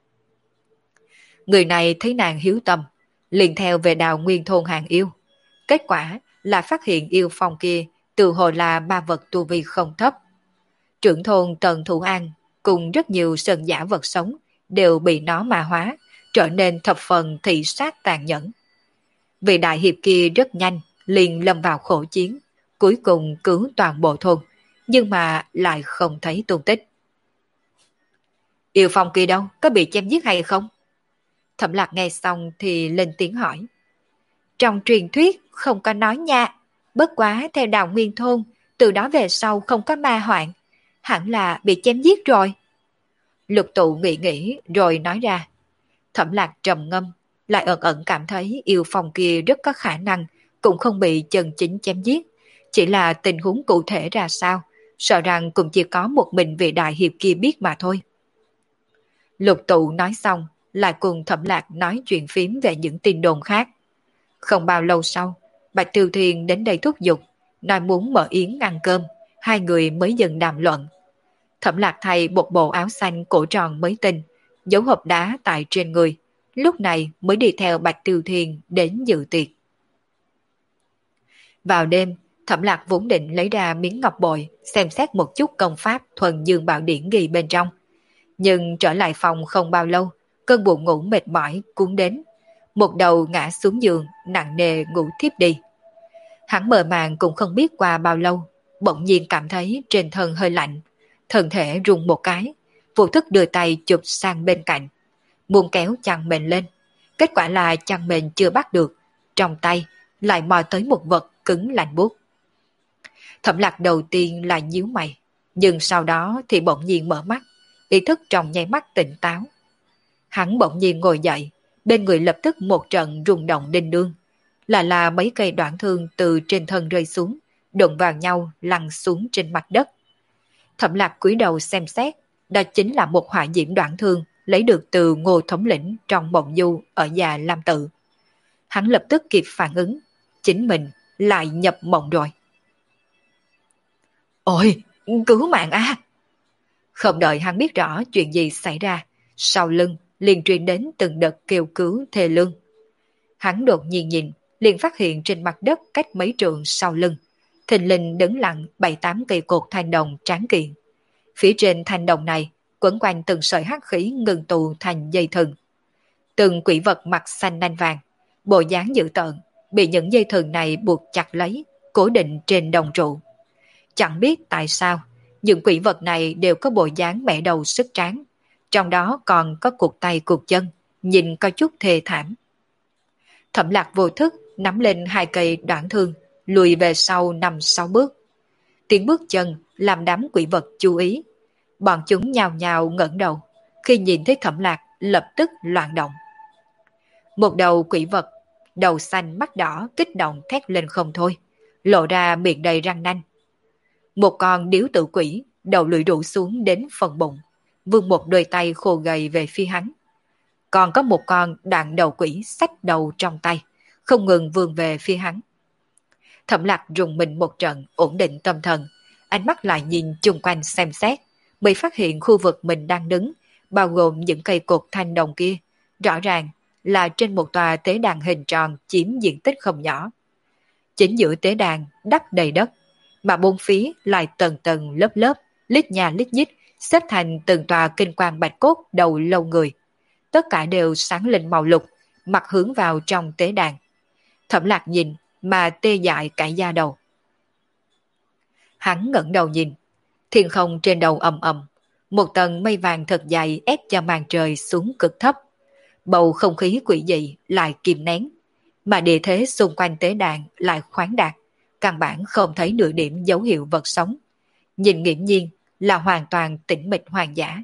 Người này thấy nàng hiếu tâm, liền theo về Đào Nguyên Thôn hàng yêu. Kết quả là phát hiện yêu phong kia từ hồi là ma vật tu vi không thấp. Trưởng thôn Tần Thủ An cùng rất nhiều sơn giả vật sống đều bị nó ma hóa, trở nên thập phần thị sát tàn nhẫn. Vị đại hiệp kia rất nhanh, liền lâm vào khổ chiến, cuối cùng cứu toàn bộ thôn, nhưng mà lại không thấy tung tích. Yêu phong kia đâu, có bị chém giết hay không? Thẩm Lạc nghe xong thì lên tiếng hỏi. Trong truyền thuyết không có nói nha, bất quá theo Đào Nguyên Thôn, từ đó về sau không có ma hoạn, hẳn là bị chém giết rồi. Lục Tụ nghĩ nghĩ rồi nói ra. Thẩm Lạc trầm ngâm, lại ẩn ẩn cảm thấy yêu phong kia rất có khả năng cũng không bị chân chính chém giết, chỉ là tình huống cụ thể ra sao, sợ rằng cũng chỉ có một mình vị đại hiệp kia biết mà thôi. Lục Tụ nói xong, lại cùng Thẩm Lạc nói chuyện phím về những tin đồn khác. Không bao lâu sau, Bạch Tiêu Thiên đến đây thúc giục, nói muốn mở yến ăn cơm, hai người mới dừng đàm luận. Thẩm Lạc thay một bộ áo xanh cổ tròn mới tinh, giấu hộp đá tại trên người, lúc này mới đi theo Bạch Tiêu Thiên đến dự tiệc. Vào đêm, Thẩm Lạc vốn định lấy ra miếng ngọc bội, xem xét một chút công pháp thuần dương bảo điển ghi bên trong. Nhưng trở lại phòng không bao lâu, cơn buồn ngủ mệt mỏi cuốn đến. Một đầu ngã xuống giường, nặng nề ngủ thiếp đi. Hắn mơ màng cũng không biết qua bao lâu, bỗng nhiên cảm thấy trên thân hơi lạnh. Thân thể rung một cái, vô thức đưa tay chụp sang bên cạnh. Muốn kéo chăn mền lên. Kết quả là chăn mền chưa bắt được. Trong tay lại mò tới một vật cứng lạnh buốt. Thẩm Lạc đầu tiên là nhíu mày, nhưng sau đó thì bỗng nhiên mở mắt, ý thức trong nháy mắt tỉnh táo. Hắn bỗng nhiên ngồi dậy, bên người lập tức một trận rung động đinh đương. Là mấy cây đoạn thương từ trên thân rơi xuống, đụng vào nhau lăn xuống trên mặt đất. Thẩm Lạc cúi đầu xem xét, đó chính là một hỏa diễm đoạn thương lấy được từ Ngô thống lĩnh trong mộng du ở Già Lam Tự. Hắn lập tức kịp phản ứng, chính mình lại nhập mộng rồi. Ôi, cứu mạng a! Không đợi hắn biết rõ chuyện gì xảy ra, sau lưng liền truyền đến từng đợt kêu cứu thê lương. Hắn đột nhiên nhìn, liền phát hiện trên mặt đất cách mấy trượng sau lưng, thình lình đứng lặng 7-8 cây cột thanh đồng tráng kiện. Phía trên thanh đồng này quấn quanh từng sợi hắc khí ngừng tụ thành dây thừng. Từng quỷ vật mặt xanh nanh vàng, bộ dáng dữ tợn, bị những dây thừng này buộc chặt lấy, cố định trên đồng trụ. Chẳng biết tại sao, những quỷ vật này đều có bộ dáng mẻ đầu sức tráng, trong đó còn có cụt tay cụt chân, nhìn có chút thê thảm. Thẩm Lạc vô thức nắm lên hai cây đoạn thương, lùi về sau 5-6 bước. Tiếng bước chân làm đám quỷ vật chú ý. Bọn chúng nhào nhào ngẩng đầu, khi nhìn thấy Thẩm Lạc lập tức loạn động. Một đầu quỷ vật, đầu xanh mắt đỏ kích động thét lên không thôi, lộ ra miệng đầy răng nanh. Một con điếu tự quỷ, đầu lưỡi rũ xuống đến phần bụng, vươn một đôi tay khô gầy về phía hắn. Còn có một con đoạn đầu quỷ xách đầu trong tay, không ngừng vươn về phía hắn. Thẩm Lạc rùng mình một trận, ổn định tâm thần, ánh mắt lại nhìn chung quanh xem xét, mới phát hiện khu vực mình đang đứng, bao gồm những cây cột thanh đồng kia, rõ ràng là trên một tòa tế đàn hình tròn chiếm diện tích không nhỏ. Chính giữa tế đàn đắp đầy đất, mà bốn phía lại tầng tầng lớp lớp, lít nhà lít nhít, xếp thành từng tòa kinh quang bạch cốt đầu lâu người. Tất cả đều sáng lên màu lục, mặt hướng vào trong tế đàn. Thẩm Lạc nhìn mà tê dại cả da đầu. Hắn ngẩng đầu nhìn, thiên không trên đầu ầm ầm, một tầng mây vàng thật dày ép cho màn trời xuống cực thấp. Bầu không khí quỷ dị lại kìm nén, mà địa thế xung quanh tế đàn lại khoáng đạt, căn bản không thấy nửa điểm dấu hiệu vật sống. Nhìn nghiễm nhiên là hoàn toàn tĩnh mịch hoang dã.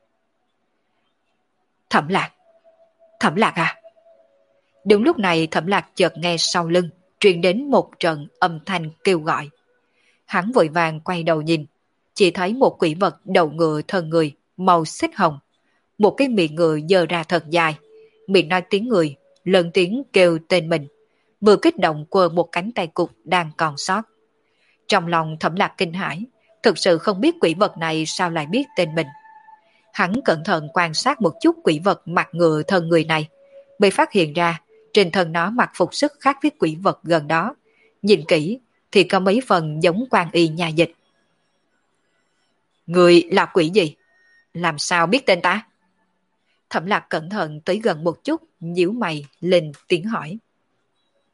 Thẩm Lạc! Thẩm Lạc à! Đúng lúc này Thẩm Lạc chợt nghe sau lưng truyền đến một trận âm thanh kêu gọi. Hắn vội vàng quay đầu nhìn, chỉ thấy một quỷ vật đầu ngựa thân người, màu xích hồng. Một cái miệng ngựa dơ ra thật dài, miệng nói tiếng người, lớn tiếng kêu tên mình, vừa kích động quơ một cánh tay cụt đang còn sót. Trong lòng Thẩm Lạc kinh hãi, thực sự không biết quỷ vật này sao lại biết tên mình. Hắn cẩn thận quan sát một chút quỷ vật mặt ngựa thân người này, mới phát hiện ra trên thân nó mặc phục sức khác với quỷ vật gần đó. Nhìn kỹ thì có mấy phần giống quan y nhà dịch. Người là quỷ gì? Làm sao biết tên ta? Thẩm Lạc cẩn thận tới gần một chút, nhíu mày lên tiếng hỏi.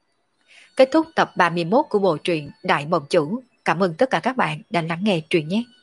Kết thúc tập 31 của bộ truyện Đại Mộng Chủ. Cảm ơn tất cả các bạn đã lắng nghe truyện nhé.